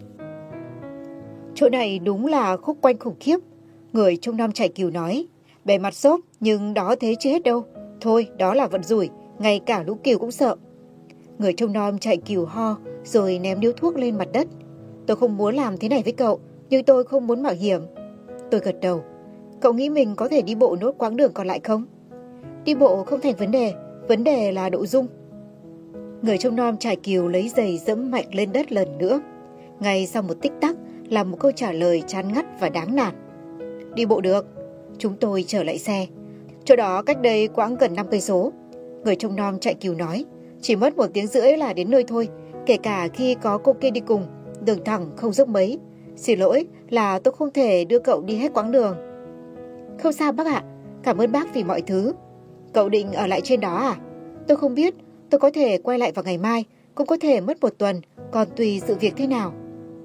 Chỗ này đúng là khúc quanh khủng khiếp, người trông nom chạy cừu nói. Bề mặt xốp nhưng đó thế chưa hết đâu. Thôi, đó là vận rủi, ngay cả lũ cừu cũng sợ. Người trông nom chạy cừu ho rồi ném điếu thuốc lên mặt đất. Tôi không muốn làm thế này với cậu, nhưng tôi không muốn mạo hiểm. Tôi gật đầu. Cậu nghĩ mình có thể đi bộ nốt quãng đường còn lại không? Đi bộ không thành vấn đề là độ dung. Người trông nom chạy cừu lấy giày dẫm mạnh lên đất lần nữa. Ngay sau một tích tắc là một câu trả lời chán ngắt và đáng nản. Đi bộ được. Chúng tôi trở lại xe. Chỗ đó cách đây quãng gần 5 cây số. Người trông nom chạy cừu nói. Chỉ mất 1 tiếng rưỡi là đến nơi thôi, kể cả khi có cô kia đi cùng. Đường thẳng không dốc mấy. Xin lỗi là tôi không thể đưa cậu đi hết quãng đường. Không sao bác ạ, cảm ơn bác vì mọi thứ. Cậu định ở lại trên đó à? Tôi không biết, tôi có thể quay lại vào ngày mai, cũng có thể mất 1 tuần, còn tùy sự việc thế nào.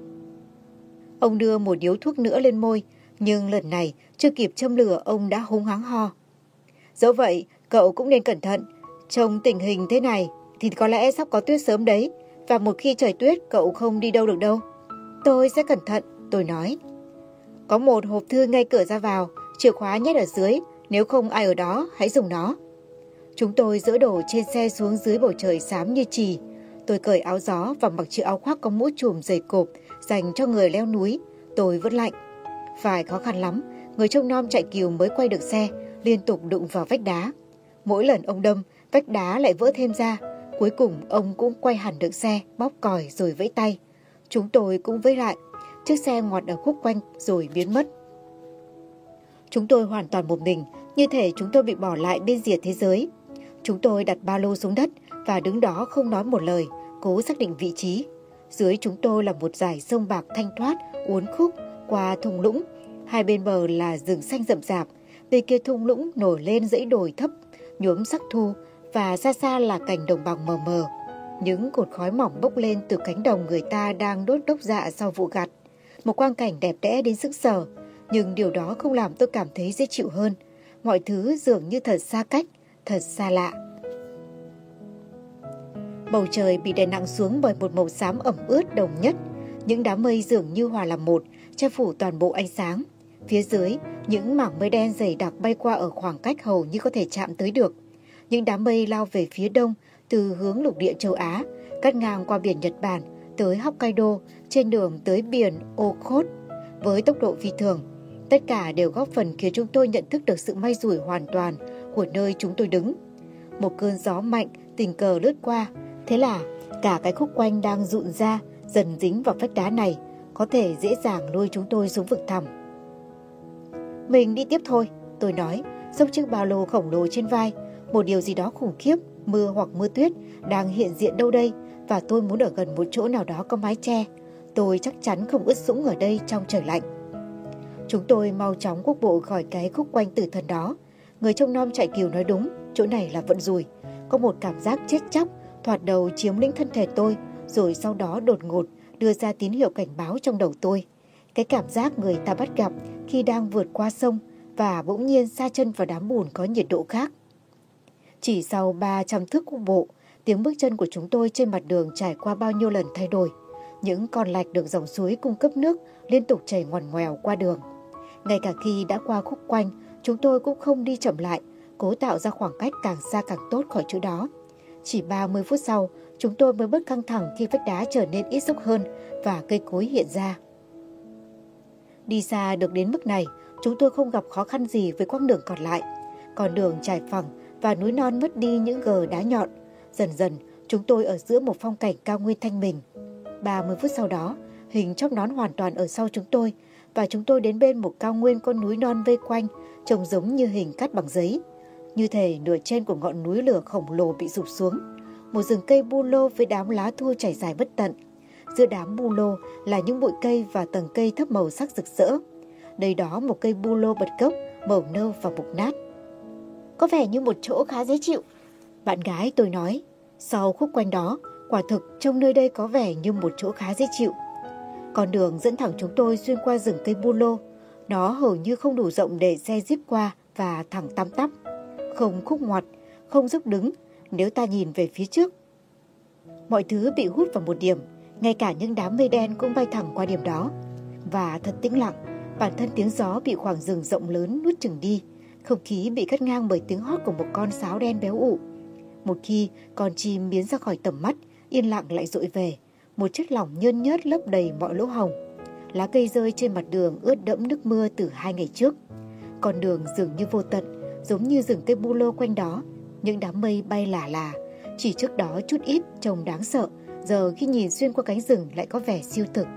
Ông đưa một điếu thuốc nữa lên môi, nhưng lần này chưa kịp châm lửa ông đã húng hắng ho. Dẫu vậy, cậu cũng nên cẩn thận. Trong tình hình thế này thì có lẽ sắp có tuyết sớm đấy, và một khi trời tuyết cậu không đi đâu được đâu. Tôi sẽ cẩn thận, tôi nói. Có một hộp thư ngay cửa ra vào, chìa khóa nhét ở dưới, nếu không ai ở đó hãy dùng nó. Chúng tôi dỡ đồ trên xe xuống dưới bầu trời xám như chì. Tôi cởi áo gió và mặc chiếc áo khoác có mũ trùm dày cộp dành cho người leo núi. Tôi vẫn lạnh. Phải khó khăn lắm, người trông nom chạy cừu mới quay được xe, liên tục đụng vào vách đá. Mỗi lần ông đâm, vách đá lại vỡ thêm ra. Cuối cùng ông cũng quay hẳn được xe, bóp còi rồi vẫy tay. Chúng tôi cũng vẫy lại. Chiếc xe ngoặt ở khúc quanh rồi biến mất. Chúng tôi hoàn toàn một mình, như thể chúng tôi bị bỏ lại bên rìa thế giới. Chúng tôi đặt ba lô xuống đất và đứng đó không nói một lời, cố xác định vị trí. Dưới chúng tôi là một dải sông bạc thanh thoát, uốn khúc qua thung lũng. Hai bên bờ là rừng xanh rậm rạp, bên kia thung lũng nổi lên dãy đồi thấp, nhuốm sắc thu, và xa xa là cành đồng bằng mờ mờ. Những cột khói mỏng bốc lên từ cánh đồng người ta đang đốt đốc dạ sau vụ gặt. Một quang cảnh đẹp đẽ đến sững sờ, nhưng điều đó không làm tôi cảm thấy dễ chịu hơn. Mọi thứ dường như thật xa cách, thật xa lạ. Bầu trời bị đè nặng xuống bởi một màu xám ẩm ướt đồng nhất. Những đám mây dường như hòa làm một, che phủ toàn bộ ánh sáng. Phía dưới, những mảng mây đen dày đặc bay qua ở khoảng cách hầu như có thể chạm tới được. Những đám mây lao về phía đông từ hướng lục địa châu Á, cắt ngang qua biển Nhật Bản tới Hokkaido, trên đường tới biển Okhotsk với tốc độ phi thường. Tất cả đều góp phần khiến chúng tôi nhận thức được sự may rủi hoàn toàn của nơi chúng tôi đứng. Một cơn gió mạnh tình cờ lướt qua, thế là cả cái khúc quanh đang rụn ra, dần dính vào vách đá này, có thể dễ dàng lôi chúng tôi xuống vực thẳm. Mình đi tiếp thôi, tôi nói, xốc chiếc ba lô khổng lồ trên vai. Một điều gì đó khủng khiếp, mưa hoặc mưa tuyết, đang hiện diện đâu đây, và tôi muốn ở gần một chỗ nào đó có mái che. Tôi chắc chắn không ướt sũng ở đây trong trời lạnh. Chúng tôi mau chóng quốc bộ khỏi cái khúc quanh tử thần đó. Người trông nom chạy cừu nói đúng, chỗ này là vận rủi. Có một cảm giác chết chóc thoạt đầu chiếm lĩnh thân thể tôi, rồi sau đó đột ngột đưa ra tín hiệu cảnh báo trong đầu tôi. Cái cảm giác người ta bắt gặp khi đang vượt qua sông và bỗng nhiên sa chân vào đám bùn có nhiệt độ khác. Chỉ sau 300 thước quốc bộ, tiếng bước chân của chúng tôi trên mặt đường trải qua bao nhiêu lần thay đổi. Những con lạch được dòng suối cung cấp nước liên tục chảy ngoằn ngoèo qua đường. Ngay cả khi đã qua khúc quanh, chúng tôi cũng không đi chậm lại, cố tạo ra khoảng cách càng xa càng tốt khỏi chỗ đó. Chỉ 30 phút sau, chúng tôi mới bớt căng thẳng khi vách đá trở nên ít dốc hơn và cây cối hiện ra. Đi xa được đến mức này, chúng tôi không gặp khó khăn gì với quãng đường còn lại. Con đường trải phẳng và núi non mất đi những gờ đá nhọn. Dần dần, chúng tôi ở giữa một phong cảnh cao nguyên thanh bình. 30 phút sau đó, hình chóp nón hoàn toàn ở sau chúng tôi, và chúng tôi đến bên một cao nguyên con núi non vây quanh, trông giống như hình cắt bằng giấy. Như thể nửa trên của ngọn núi lửa khổng lồ bị rụp xuống. Một rừng cây bu lô với đám lá thu trải dài bất tận. Giữa đám bu lô là những bụi cây và tầng cây thấp màu sắc rực rỡ. Đây đó một cây bu lô bật gốc, màu nâu và mục nát. Có vẻ như một chỗ khá dễ chịu, Bạn gái tôi nói, sau khúc quanh đó, quả thực trông nơi đây có vẻ như một chỗ khá dễ chịu. Con đường dẫn thẳng chúng tôi xuyên qua rừng cây bu lô. Nó hầu như không đủ rộng để xe jeep qua và thẳng tăm tắp. Không khúc ngoặt, không dốc đứng nếu ta nhìn về phía trước. Mọi thứ bị hút vào một điểm, ngay cả những đám mây đen cũng bay thẳng qua điểm đó. Và thật tĩnh lặng, bản thân tiếng gió bị khoảng rừng rộng lớn nuốt chửng đi. Không khí bị cắt ngang bởi tiếng hót của một con sáo đen béo ụ. Một khi con chim biến ra khỏi tầm mắt, yên lặng lại dội về. Một chất lỏng nhơn nhớt lấp đầy mọi lỗ hổng. Lá cây rơi trên mặt đường ướt đẫm nước mưa từ 2 ngày trước. Con đường dường như vô tận, giống như rừng cây bu lô quanh đó. Những đám mây bay lả lả. Chỉ trước đó chút ít trông đáng sợ, giờ khi nhìn xuyên qua cánh rừng lại có vẻ siêu thực.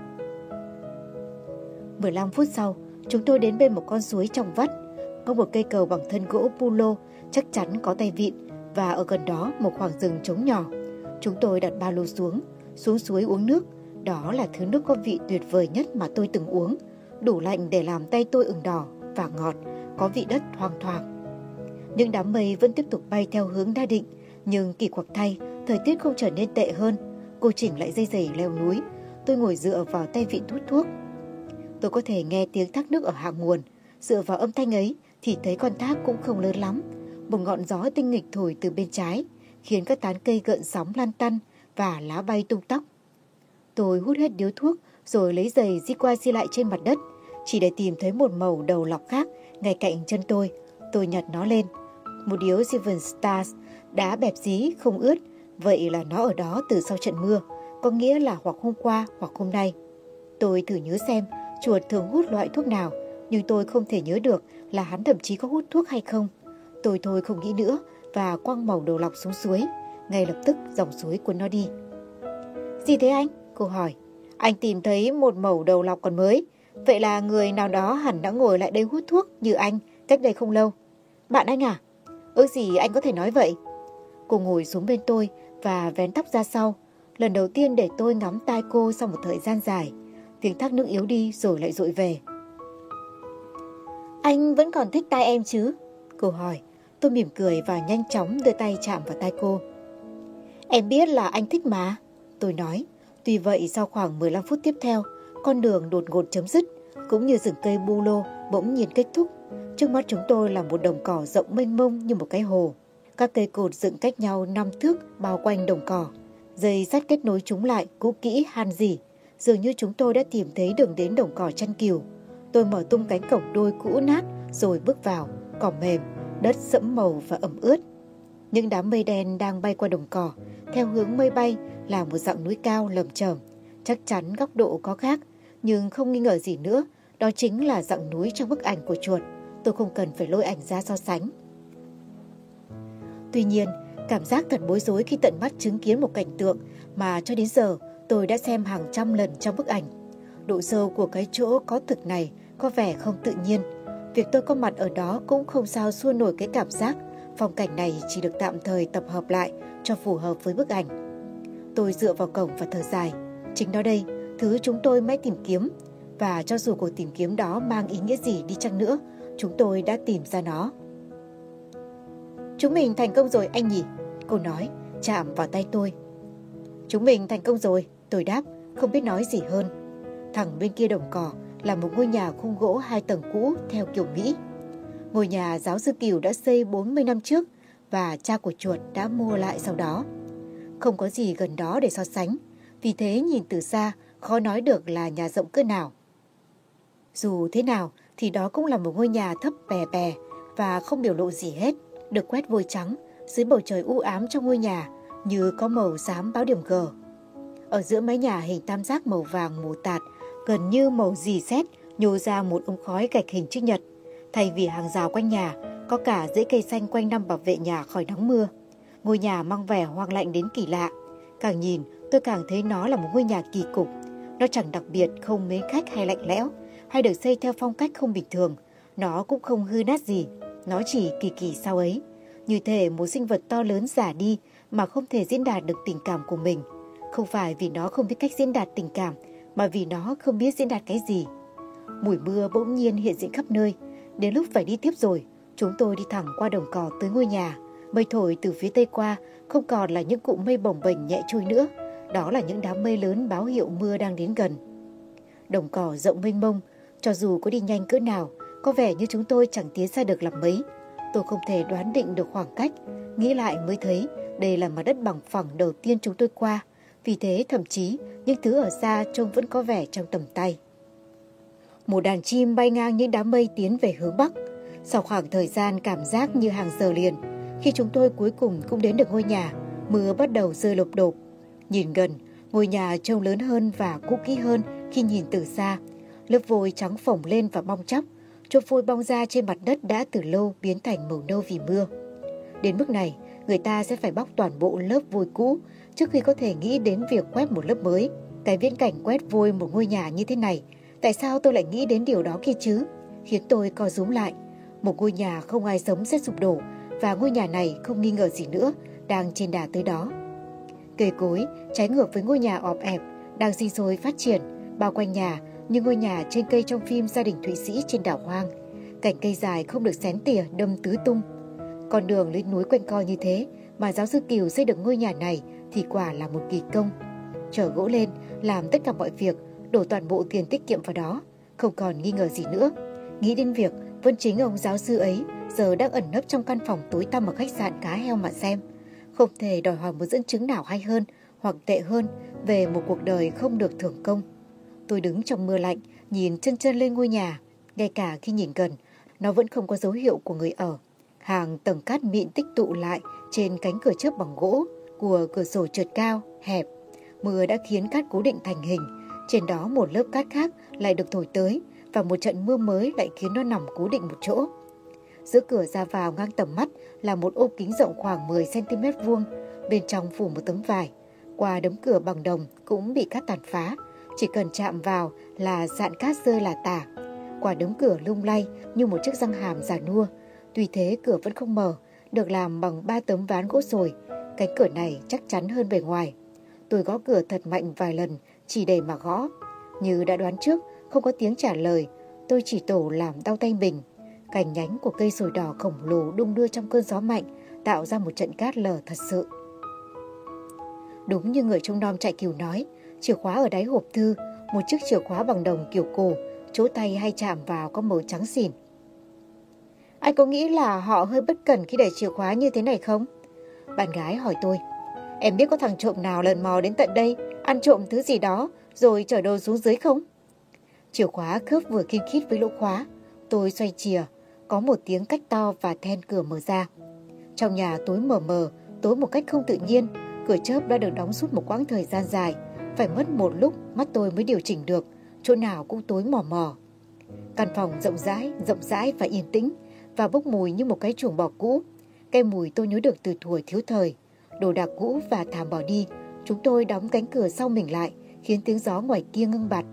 15 phút sau, chúng tôi đến bên một con suối trong vắt. Có một cây cầu bằng thân gỗ bu lô, chắc chắn có tay vịn, và ở gần đó một khoảng rừng trống nhỏ. Chúng tôi đặt ba lô xuống suối uống nước. Đó là thứ nước có vị tuyệt vời nhất mà tôi từng uống, đủ lạnh để làm tay tôi ửng đỏ và ngọt, có vị đất thoang thoảng. Những đám mây vẫn tiếp tục bay theo hướng đã định, nhưng kỳ quặc thay, thời tiết không trở nên tệ hơn. Cô chỉnh lại dây giày leo núi. Tôi ngồi dựa vào tay vịn hút thuốc. Tôi có thể nghe tiếng thác nước ở hạ nguồn. Dựa vào âm thanh ấy thì thấy con thác cũng không lớn lắm. Một ngọn gió tinh nghịch thổi từ bên trái, khiến các tán cây gợn sóng lăn tăn và lá bay tung tóc. Tôi hút hết điếu thuốc rồi lấy giày di qua di lại trên mặt đất, chỉ để tìm thấy một mẩu đầu lọc khác ngay cạnh chân tôi. Tôi nhặt nó lên. Một điếu Seven Stars, đá bẹp dí không ướt. Vậy là nó ở đó từ sau trận mưa, có nghĩa là hoặc hôm qua hoặc hôm nay. Tôi thử nhớ xem chuột thường hút loại thuốc nào, nhưng tôi không thể nhớ được là hắn thậm chí có hút thuốc hay không. Tôi thôi không nghĩ nữa và quăng mẩu đầu lọc xuống suối. Ngay lập tức dòng suối cuốn nó đi. Gì thế anh? Cô hỏi. Anh tìm thấy một mẩu đầu lọc còn mới. Vậy là người nào đó hẳn đã ngồi lại đây hút thuốc như anh cách đây không lâu. Bạn anh à? Ước gì anh có thể nói vậy. Cô ngồi xuống bên tôi và vén tóc ra sau. Lần đầu tiên để tôi ngắm tai cô sau một thời gian dài. Tiếng thác nước yếu đi rồi lại dội về. Anh vẫn còn thích tai em chứ? Cô hỏi. Tôi mỉm cười và nhanh chóng đưa tay chạm vào tai cô. Em biết là anh thích mà, tôi nói. Tuy vậy sau khoảng 15 phút tiếp theo, con đường đột ngột chấm dứt, cũng như rừng cây bu lô bỗng nhiên kết thúc. Trước mắt chúng tôi là một đồng cỏ rộng mênh mông như một cái hồ. Các cây cột dựng cách nhau 5 thước bao quanh đồng cỏ. Dây sắt kết nối chúng lại cũ kỹ han rỉ. Dường như chúng tôi đã tìm thấy đường đến đồng cỏ chăn cừu. Tôi mở tung cánh cổng đôi cũ nát rồi bước vào. Cỏ mềm, đất sẫm màu và ẩm ướt. Những đám mây đen đang bay qua đồng cỏ. Theo hướng mây bay là một dặng núi cao lởm chởm. Chắc chắn góc độ có khác, nhưng không nghi ngờ gì nữa, đó chính là dặng núi trong bức ảnh của chuột. Tôi không cần phải lôi ảnh ra so sánh. Tuy nhiên, cảm giác thật bối rối khi tận mắt chứng kiến một cảnh tượng mà cho đến giờ tôi đã xem hàng trăm lần trong bức ảnh. Độ sâu của cái chỗ có thực này có vẻ không tự nhiên. Việc tôi có mặt ở đó cũng không sao xua nổi cái cảm giác phong cảnh này chỉ được tạm thời tập hợp lại cho phù hợp với bức ảnh. Tôi dựa vào cổng và thở dài. Chính đó đây, thứ chúng tôi mãi tìm kiếm. Và cho dù cuộc tìm kiếm đó mang ý nghĩa gì đi chăng nữa, chúng tôi đã tìm ra nó. Chúng mình thành công rồi anh nhỉ? Cô nói, chạm vào tay tôi. Chúng mình thành công rồi, tôi đáp, không biết nói gì hơn. Thẳng bên kia đồng cỏ là một ngôi nhà khung gỗ 2 tầng cũ theo kiểu Mỹ. Ngôi nhà giáo sư Cửu đã xây 40 năm trước và cha của chuột đã mua lại sau đó. Không có gì gần đó để so sánh, vì thế nhìn từ xa khó nói được là nhà rộng cỡ nào. Dù thế nào thì đó cũng là một ngôi nhà thấp bè bè và không biểu lộ gì hết, được quét vôi trắng, dưới bầu trời u ám trong ngôi nhà như có màu xám báo điểm G. Ở giữa mái nhà hình tam giác màu vàng mù tạt, gần như màu rỉ sét, nhô ra một ống khói gạch hình chữ nhật. Thay vì hàng rào quanh nhà, có cả rễ cây xanh quanh năm bảo vệ nhà khỏi nắng mưa. Ngôi nhà mang vẻ hoang lạnh đến kỳ lạ. Càng nhìn, tôi càng thấy nó là một ngôi nhà kỳ cục. Nó chẳng đặc biệt, không mến khách hay lạnh lẽo, hay được xây theo phong cách không bình thường. Nó cũng không hư nát gì, nó chỉ kỳ kỳ sao ấy. Như thể một sinh vật to lớn già đi mà không thể diễn đạt được tình cảm của mình. Không phải vì nó không biết cách diễn đạt tình cảm, mà vì nó không biết diễn đạt cái gì. Mùi mưa bỗng nhiên hiện diện khắp nơi. Đến lúc phải đi tiếp rồi, chúng tôi đi thẳng qua đồng cỏ tới ngôi nhà. Mây thổi từ phía tây qua không còn là những cụm mây bồng bềnh nhẹ trôi nữa, đó là những đám mây lớn báo hiệu mưa đang đến gần. Đồng cỏ rộng mênh mông, cho dù có đi nhanh cỡ nào, có vẻ như chúng tôi chẳng tiến xa được làm mấy. Tôi không thể đoán định được khoảng cách, nghĩ lại mới thấy đây là mặt đất bằng phẳng đầu tiên chúng tôi qua, vì thế thậm chí những thứ ở xa trông vẫn có vẻ trong tầm tay. Một đàn chim bay ngang những đám mây tiến về hướng Bắc. Sau khoảng thời gian cảm giác như hàng giờ liền, khi chúng tôi cuối cùng cũng đến được ngôi nhà, mưa bắt đầu rơi lộp độp. Nhìn gần, ngôi nhà trông lớn hơn và cũ kỹ hơn khi nhìn từ xa. Lớp vôi trắng phồng lên và bong tróc, chốt vôi bong ra trên mặt đất đã từ lâu biến thành màu nâu vì mưa. Đến mức này, người ta sẽ phải bóc toàn bộ lớp vôi cũ trước khi có thể nghĩ đến việc quét một lớp mới. Cái viễn cảnh quét vôi một ngôi nhà như thế này, tại sao tôi lại nghĩ đến điều đó kia chứ? Khiến tôi co rúm lại. Một ngôi nhà không ai sống sẽ sụp đổ, và ngôi nhà này không nghi ngờ gì nữa đang trên đà tới đó. Cây cối trái ngược với ngôi nhà ọp ẹp đang sinh sôi phát triển bao quanh nhà như ngôi nhà trên cây trong phim Gia đình Thụy Sĩ trên đảo hoang. Cành cây dài không được xén tỉa đâm tứ tung. Con đường lên núi quanh co như thế mà giáo sư Kiều xây được ngôi nhà này thì quả là một kỳ công. Chở gỗ lên, làm tất cả mọi việc, đổ toàn bộ tiền tiết kiệm vào đó, không còn nghi ngờ gì nữa. Nghĩ đến việc Vân Chính ông giáo sư ấy giờ đang ẩn nấp trong căn phòng tối tăm ở khách sạn Cá Heo mà xem. Không thể đòi hỏi một dẫn chứng nào hay hơn hoặc tệ hơn về một cuộc đời không được thưởng công. Tôi đứng trong mưa lạnh, nhìn chân chân lên ngôi nhà. Ngay cả khi nhìn gần, nó vẫn không có dấu hiệu của người ở. Hàng tầng cát mịn tích tụ lại trên cánh cửa chớp bằng gỗ của cửa sổ trượt cao, hẹp. Mưa đã khiến cát cố định thành hình. Trên đó một lớp cát khác lại được thổi tới, và một trận mưa mới lại khiến nó nằm cố định một chỗ. Giữa cửa ra vào ngang tầm mắt là một ô kính rộng khoảng 10 cm vuông, bên trong phủ một tấm vải. Qua đấm cửa bằng đồng cũng bị cát tàn phá, chỉ cần chạm vào là dạn cát rơi là tả. Quả đấm cửa lung lay như một chiếc răng hàm già nua. Tuy thế cửa vẫn không mở, được làm bằng 3 tấm ván gỗ sồi. Cánh cửa này chắc chắn hơn bề ngoài. Tôi gõ cửa thật mạnh vài lần, chỉ để mà gõ. Như đã đoán trước, không có tiếng trả lời. Tôi chỉ tổ làm đau tay mình. Cành nhánh của cây sồi đỏ khổng lồ đung đưa trong cơn gió mạnh, tạo ra một trận cát lở thật sự. Đúng như người trông nom trại Cừu nói, chìa khóa ở đáy hộp thư, một chiếc chìa khóa bằng đồng kiểu cổ, chỗ tay hay chạm vào có màu trắng xỉn. Anh có nghĩ là họ hơi bất cẩn khi để chìa khóa như thế này không? Bạn gái hỏi tôi. Em biết có thằng trộm nào lần mò đến tận đây, ăn trộm thứ gì đó, rồi chở đồ xuống dưới không? Chìa khóa khớp vừa kim khít với lỗ khóa. Tôi xoay chìa, có một tiếng cách to và then cửa mở ra. Trong nhà tối mờ mờ, tối một cách không tự nhiên. Cửa chớp đã được đóng suốt một quãng thời gian dài. Phải mất một lúc mắt tôi mới điều chỉnh được. Chỗ nào cũng tối mò mò. Căn phòng rộng rãi và yên tĩnh, và bốc mùi như một cái chuồng bò cũ. Cái mùi tôi nhớ được từ thuở thiếu thời. Đồ đạc cũ và thảm bỏ đi. Chúng tôi đóng cánh cửa sau mình lại, khiến tiếng gió ngoài kia ngưng bặt.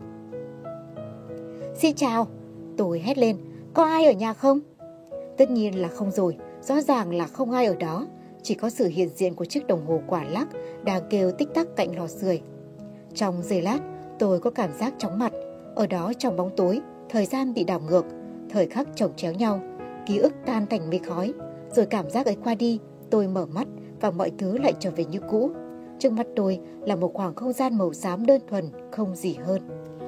Xin chào, tôi hét lên. Có ai ở nhà không? Tất nhiên là không rồi. Rõ ràng là không ai ở đó. Chỉ có sự hiện diện của chiếc đồng hồ quả lắc đang kêu tích tắc cạnh lò sưởi. Trong giây lát, tôi có cảm giác chóng mặt. Ở đó trong bóng tối, thời gian bị đảo ngược, thời khắc chồng chéo nhau, ký ức tan thành mây khói. Rồi cảm giác ấy qua đi, tôi mở mắt và mọi thứ lại trở về như cũ. Trước mắt tôi là một khoảng không gian màu xám đơn thuần, không gì hơn.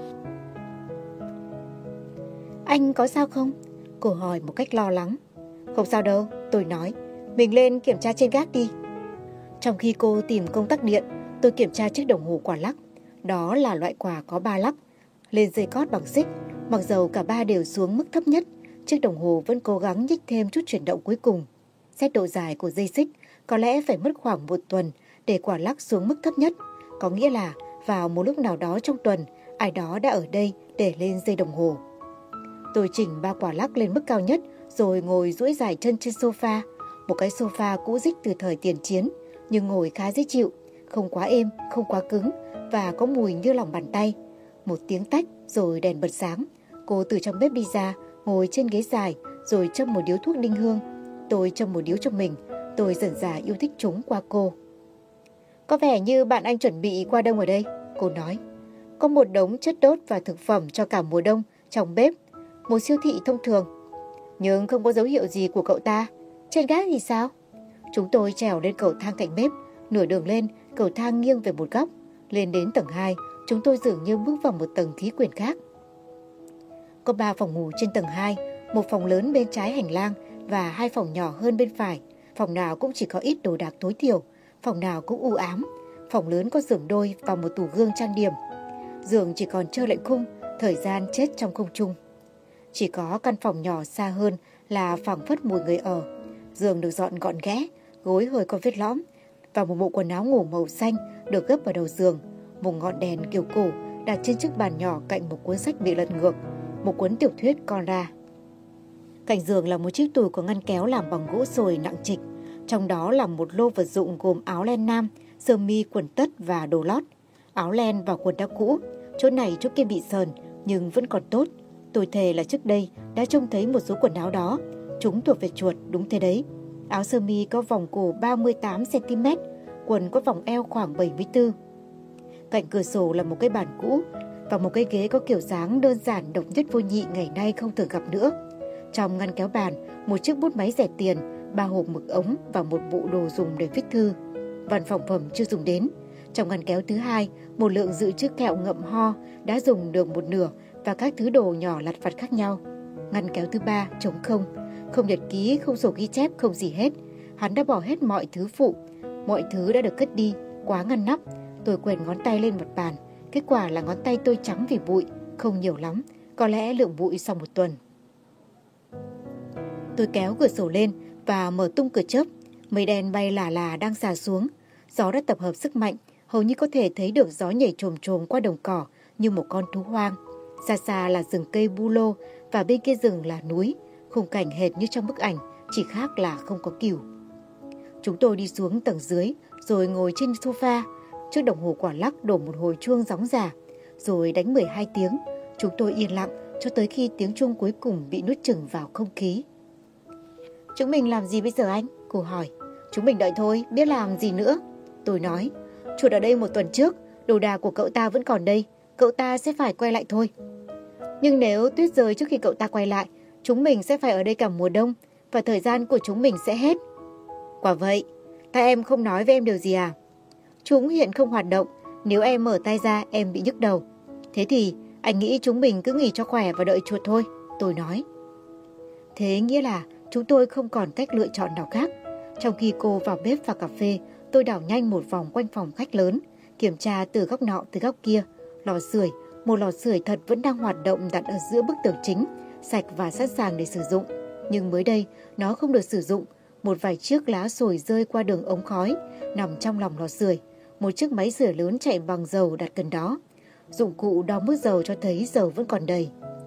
Anh có sao không? Cô hỏi một cách lo lắng. Không sao đâu, tôi nói. Mình lên kiểm tra trên gác đi. Trong khi cô tìm công tắc điện, tôi kiểm tra chiếc đồng hồ quả lắc. Đó là loại quả có 3 lắc, lên dây cót bằng xích. Mặc dầu cả ba đều xuống mức thấp nhất, chiếc đồng hồ vẫn cố gắng nhích thêm chút chuyển động cuối cùng. Xét độ dài của dây xích, có lẽ phải mất khoảng 1 tuần để quả lắc xuống mức thấp nhất. Có nghĩa là vào một lúc nào đó trong tuần, ai đó đã ở đây để lên dây đồng hồ. Tôi chỉnh 3 quả lắc lên mức cao nhất, rồi ngồi duỗi dài chân trên sofa. Một cái sofa cũ rích từ thời tiền chiến, nhưng ngồi khá dễ chịu, không quá êm, không quá cứng, và có mùi như lòng bàn tay. Một tiếng tách rồi đèn bật sáng. Cô từ trong bếp đi ra, ngồi trên ghế dài, rồi châm một điếu thuốc đinh hương. Tôi châm một điếu cho mình. Tôi dần dà yêu thích chúng qua cô. Có vẻ như bạn anh chuẩn bị qua đông ở đây, cô nói. Có một đống chất đốt và thực phẩm cho cả mùa đông trong bếp. Một siêu thị thông thường. Nhưng không có dấu hiệu gì của cậu ta. Trên gác thì sao? Chúng tôi trèo lên cầu thang cạnh bếp. Nửa đường lên, cầu thang nghiêng về một góc. Lên đến tầng 2, chúng tôi dường như bước vào một tầng khí quyển khác. Có 3 phòng ngủ trên tầng 2, một phòng lớn bên trái hành lang và 2 phòng nhỏ hơn bên phải. Phòng nào cũng chỉ có ít đồ đạc tối thiểu, phòng nào cũng u ám. Phòng lớn có giường đôi và một tủ gương trang điểm. Giường chỉ còn trơ lạnh khung, thời gian chết trong không trung. Chỉ có căn phòng nhỏ xa hơn là phảng phất mùi người ở. Giường được dọn gọn ghẽ, gối hơi có vết lõm và một bộ quần áo ngủ màu xanh được gấp vào đầu giường. Một ngọn đèn kiểu cổ đặt trên chiếc bàn nhỏ cạnh một cuốn sách bị lật ngược, một cuốn tiểu thuyết con ra. Cạnh giường là một chiếc tủ có ngăn kéo làm bằng gỗ sồi nặng trịch. Trong đó là một lô vật dụng gồm áo len nam, sơ mi, quần tất và đồ lót. Áo len và quần đã cũ, chỗ này chỗ kia bị sờn nhưng vẫn còn tốt. Tôi thề là trước đây đã trông thấy một số quần áo đó. Chúng thuộc về chuột, đúng thế đấy. Áo sơ mi có vòng cổ 38cm, quần có vòng eo khoảng 74. Cạnh cửa sổ là một cái bàn cũ và một cái ghế có kiểu dáng đơn giản độc nhất vô nhị ngày nay không thường gặp nữa. Trong ngăn kéo bàn, một chiếc bút máy rẻ tiền, 3 hộp mực ống và một bộ đồ dùng để viết thư. Văn phòng phẩm chưa dùng đến. Trong ngăn kéo thứ hai, một lượng dự trữ kẹo ngậm ho đã dùng được một nửa và các thứ đồ nhỏ lặt vặt khác nhau. Ngăn kéo thứ ba trống không, không nhật ký, không sổ ghi chép, không gì hết. Hắn đã bỏ hết mọi thứ phụ, mọi thứ đã được cất đi, quá ngăn nắp. Tôi quệt ngón tay lên mặt bàn, kết quả là ngón tay tôi trắng vì bụi, không nhiều lắm, có lẽ lượng bụi sau một tuần. Tôi kéo cửa sổ lên và mở tung cửa chớp. Mây đen bay lả lả đang xả xuống. Gió đã tập hợp sức mạnh, hầu như có thể thấy được gió nhảy chồm chồm qua đồng cỏ như một con thú hoang. Xa xa là rừng cây bu lô và bên kia rừng là núi. Khung cảnh hệt như trong bức ảnh, chỉ khác là không có cừu. Chúng tôi đi xuống tầng dưới rồi ngồi trên sofa. Chiếc đồng hồ quả lắc đổ một hồi chuông gióng già, rồi đánh 12 tiếng. Chúng tôi yên lặng cho tới khi tiếng chuông cuối cùng bị nuốt chửng vào không khí. Chúng mình làm gì bây giờ anh? Cô hỏi. Chúng mình đợi thôi, biết làm gì nữa. Tôi nói. Chuột ở đây một tuần trước, đồ đạc của cậu ta vẫn còn đây. Cậu ta sẽ phải quay lại thôi. Nhưng nếu tuyết rơi trước khi cậu ta quay lại, chúng mình sẽ phải ở đây cả mùa đông và thời gian của chúng mình sẽ hết. Quả vậy, tại em không nói với em điều gì à? Chúng hiện không hoạt động, nếu em mở tay ra em bị nhức đầu. Thế thì anh nghĩ chúng mình cứ nghỉ cho khỏe và đợi chuột thôi, tôi nói. Thế nghĩa là chúng tôi không còn cách lựa chọn nào khác. Trong khi cô vào bếp pha cà phê, tôi đảo nhanh một vòng quanh phòng khách lớn, kiểm tra từ góc nọ từ góc kia. Lò sưởi, một lò sưởi thật vẫn đang hoạt động đặt ở giữa bức tường chính, sạch và sẵn sàng để sử dụng. Nhưng mới đây, nó không được sử dụng. Một vài chiếc lá sồi rơi qua đường ống khói, nằm trong lòng lò sưởi. Một chiếc máy sưởi lớn chạy bằng dầu đặt gần đó. Dụng cụ đo mức dầu cho thấy dầu vẫn còn đầy.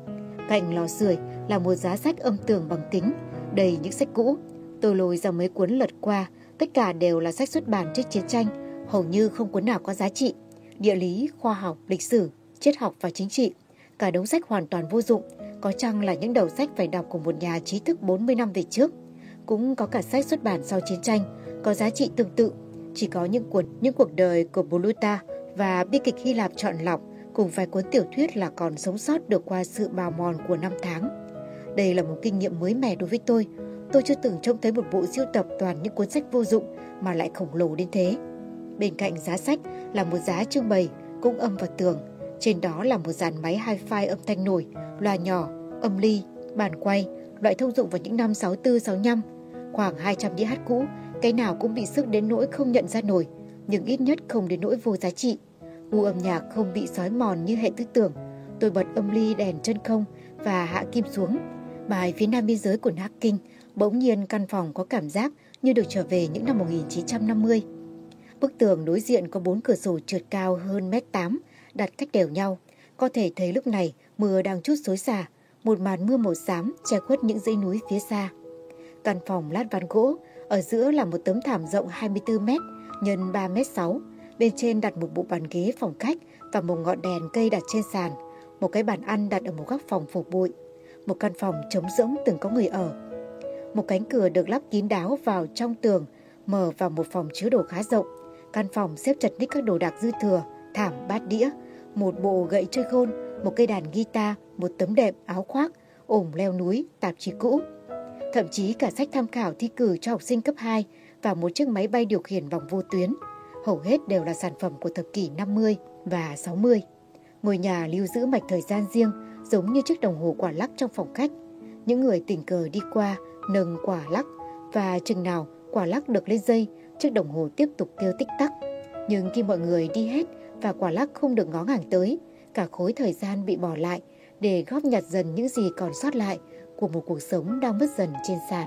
Cạnh lò sưởi là một giá sách âm tường bằng kính, đầy những sách cũ. Tôi lôi ra mấy cuốn lật qua, tất cả đều là sách xuất bản trước chiến tranh, hầu như không cuốn nào có giá trị. Địa lý, khoa học, lịch sử, triết học và chính trị. Cả đống sách hoàn toàn vô dụng, có chăng là những đầu sách phải đọc của một nhà trí thức 40 năm về trước. Cũng có cả sách xuất bản sau chiến tranh, có giá trị tương tự. Chỉ có những cuộc đời của Boluta và bi kịch Hy Lạp chọn lọc cùng vài cuốn tiểu thuyết là còn sống sót được qua sự bào mòn của năm tháng. Đây là một kinh nghiệm mới mẻ đối với tôi. Tôi chưa từng trông thấy một bộ sưu tập toàn những cuốn sách vô dụng mà lại khổng lồ đến thế. Bên cạnh giá sách là một giá trưng bày, cũng âm vào tường. Trên đó là một dàn máy hi-fi âm thanh nổi, loa nhỏ, âm ly, bàn quay, loại thông dụng vào những năm 64, 65. Khoảng 200 đĩa hát cũ, cái nào cũng bị xước đến nỗi không nhận ra nổi, nhưng ít nhất không đến nỗi vô giá trị. Gu âm nhạc không bị xói mòn như hệ tư tưởng. Tôi bật âm ly đèn chân không và hạ kim xuống. Bài phía nam biên giới của Nát Kinh, bỗng nhiên căn phòng có cảm giác như được trở về những năm 1950. Bức tường đối diện có 4 cửa sổ trượt cao hơn 1m8, đặt cách đều nhau. Có thể thấy lúc này mưa đang trút xối xả, một màn mưa màu xám che khuất những dãy núi phía xa. Căn phòng lát ván gỗ, ở giữa là một tấm thảm rộng 24m x 3m6. Bên trên đặt một bộ bàn ghế phòng khách và một ngọn đèn cây đặt trên sàn. Một cái bàn ăn đặt ở một góc phòng phủ bụi. Một căn phòng trống rỗng từng có người ở. Một cánh cửa được lắp kín đáo vào trong tường, mở vào một phòng chứa đồ khá rộng. Căn phòng xếp chật ních các đồ đạc dư thừa, thảm, bát đĩa, một bộ gậy chơi gôn, một cây đàn guitar, một tấm đệm, áo khoác, ủng leo núi, tạp chí cũ. Thậm chí cả sách tham khảo thi cử cho học sinh cấp 2 và một chiếc máy bay điều khiển bằng vô tuyến. Hầu hết đều là sản phẩm của thập kỷ 50 và 60. Ngôi nhà lưu giữ mạch thời gian riêng, giống như chiếc đồng hồ quả lắc trong phòng khách. Những người tình cờ đi qua nâng quả lắc, và chừng nào quả lắc được lên dây, chiếc đồng hồ tiếp tục kêu tích tắc. Nhưng khi mọi người đi hết và quả lắc không được ngó ngàng tới, cả khối thời gian bị bỏ lại để góp nhặt dần những gì còn sót lại của một cuộc sống đang mất dần trên sàn.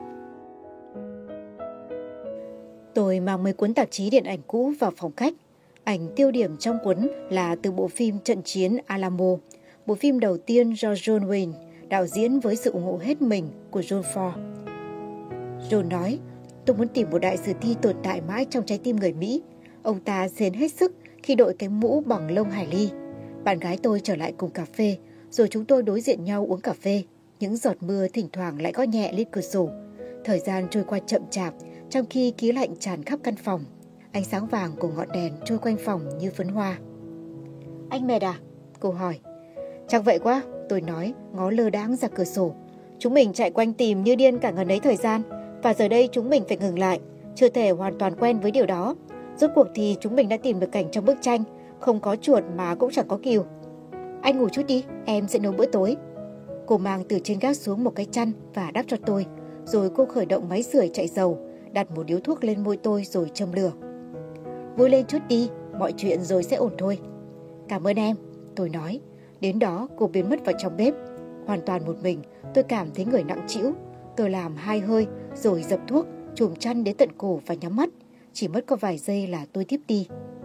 Tôi mang mấy cuốn tạp chí điện ảnh cũ vào phòng khách. Ảnh tiêu điểm trong cuốn là từ bộ phim Trận chiến Alamo, bộ phim đầu tiên do John Wayne đạo diễn với sự ủng hộ hết mình của John Ford. John nói, tôi muốn tìm một đại sử thi tồn tại mãi trong trái tim người Mỹ. Ông ta rên hết sức khi đội cái mũ bằng lông hải ly. Bạn gái tôi trở lại cùng cà phê, rồi chúng tôi đối diện nhau uống cà phê. Những giọt mưa thỉnh thoảng lại gõ nhẹ lên cửa sổ. Thời gian trôi qua chậm chạp, trong khi khí lạnh tràn khắp căn phòng. Ánh sáng vàng của ngọn đèn trôi quanh phòng như phấn hoa. Anh mệt à? Cô hỏi. Chắc vậy quá, tôi nói, ngó lơ đãng ra cửa sổ. Chúng mình chạy quanh tìm như điên cả ngần ấy thời gian, và giờ đây chúng mình phải ngừng lại. Chưa thể hoàn toàn quen với điều đó. Rốt cuộc thì chúng mình đã tìm được cảnh trong bức tranh, không có chuột mà cũng chẳng có cừu. Anh ngủ chút đi, em sẽ nấu bữa tối. Cô mang từ trên gác xuống một cái chăn và đắp cho tôi. Rồi cô khởi động máy sưởi chạy dầu, đặt một điếu thuốc lên môi tôi rồi châm lửa. Vui lên chút đi, mọi chuyện rồi sẽ ổn thôi. Cảm ơn em, tôi nói. Đến đó cô biến mất vào trong bếp. Hoàn toàn một mình, tôi cảm thấy người nặng trĩu. Tôi làm 2 hơi rồi dập thuốc, chùm chăn đến tận cổ và nhắm mắt. Chỉ mất có vài giây là tôi thiếp đi.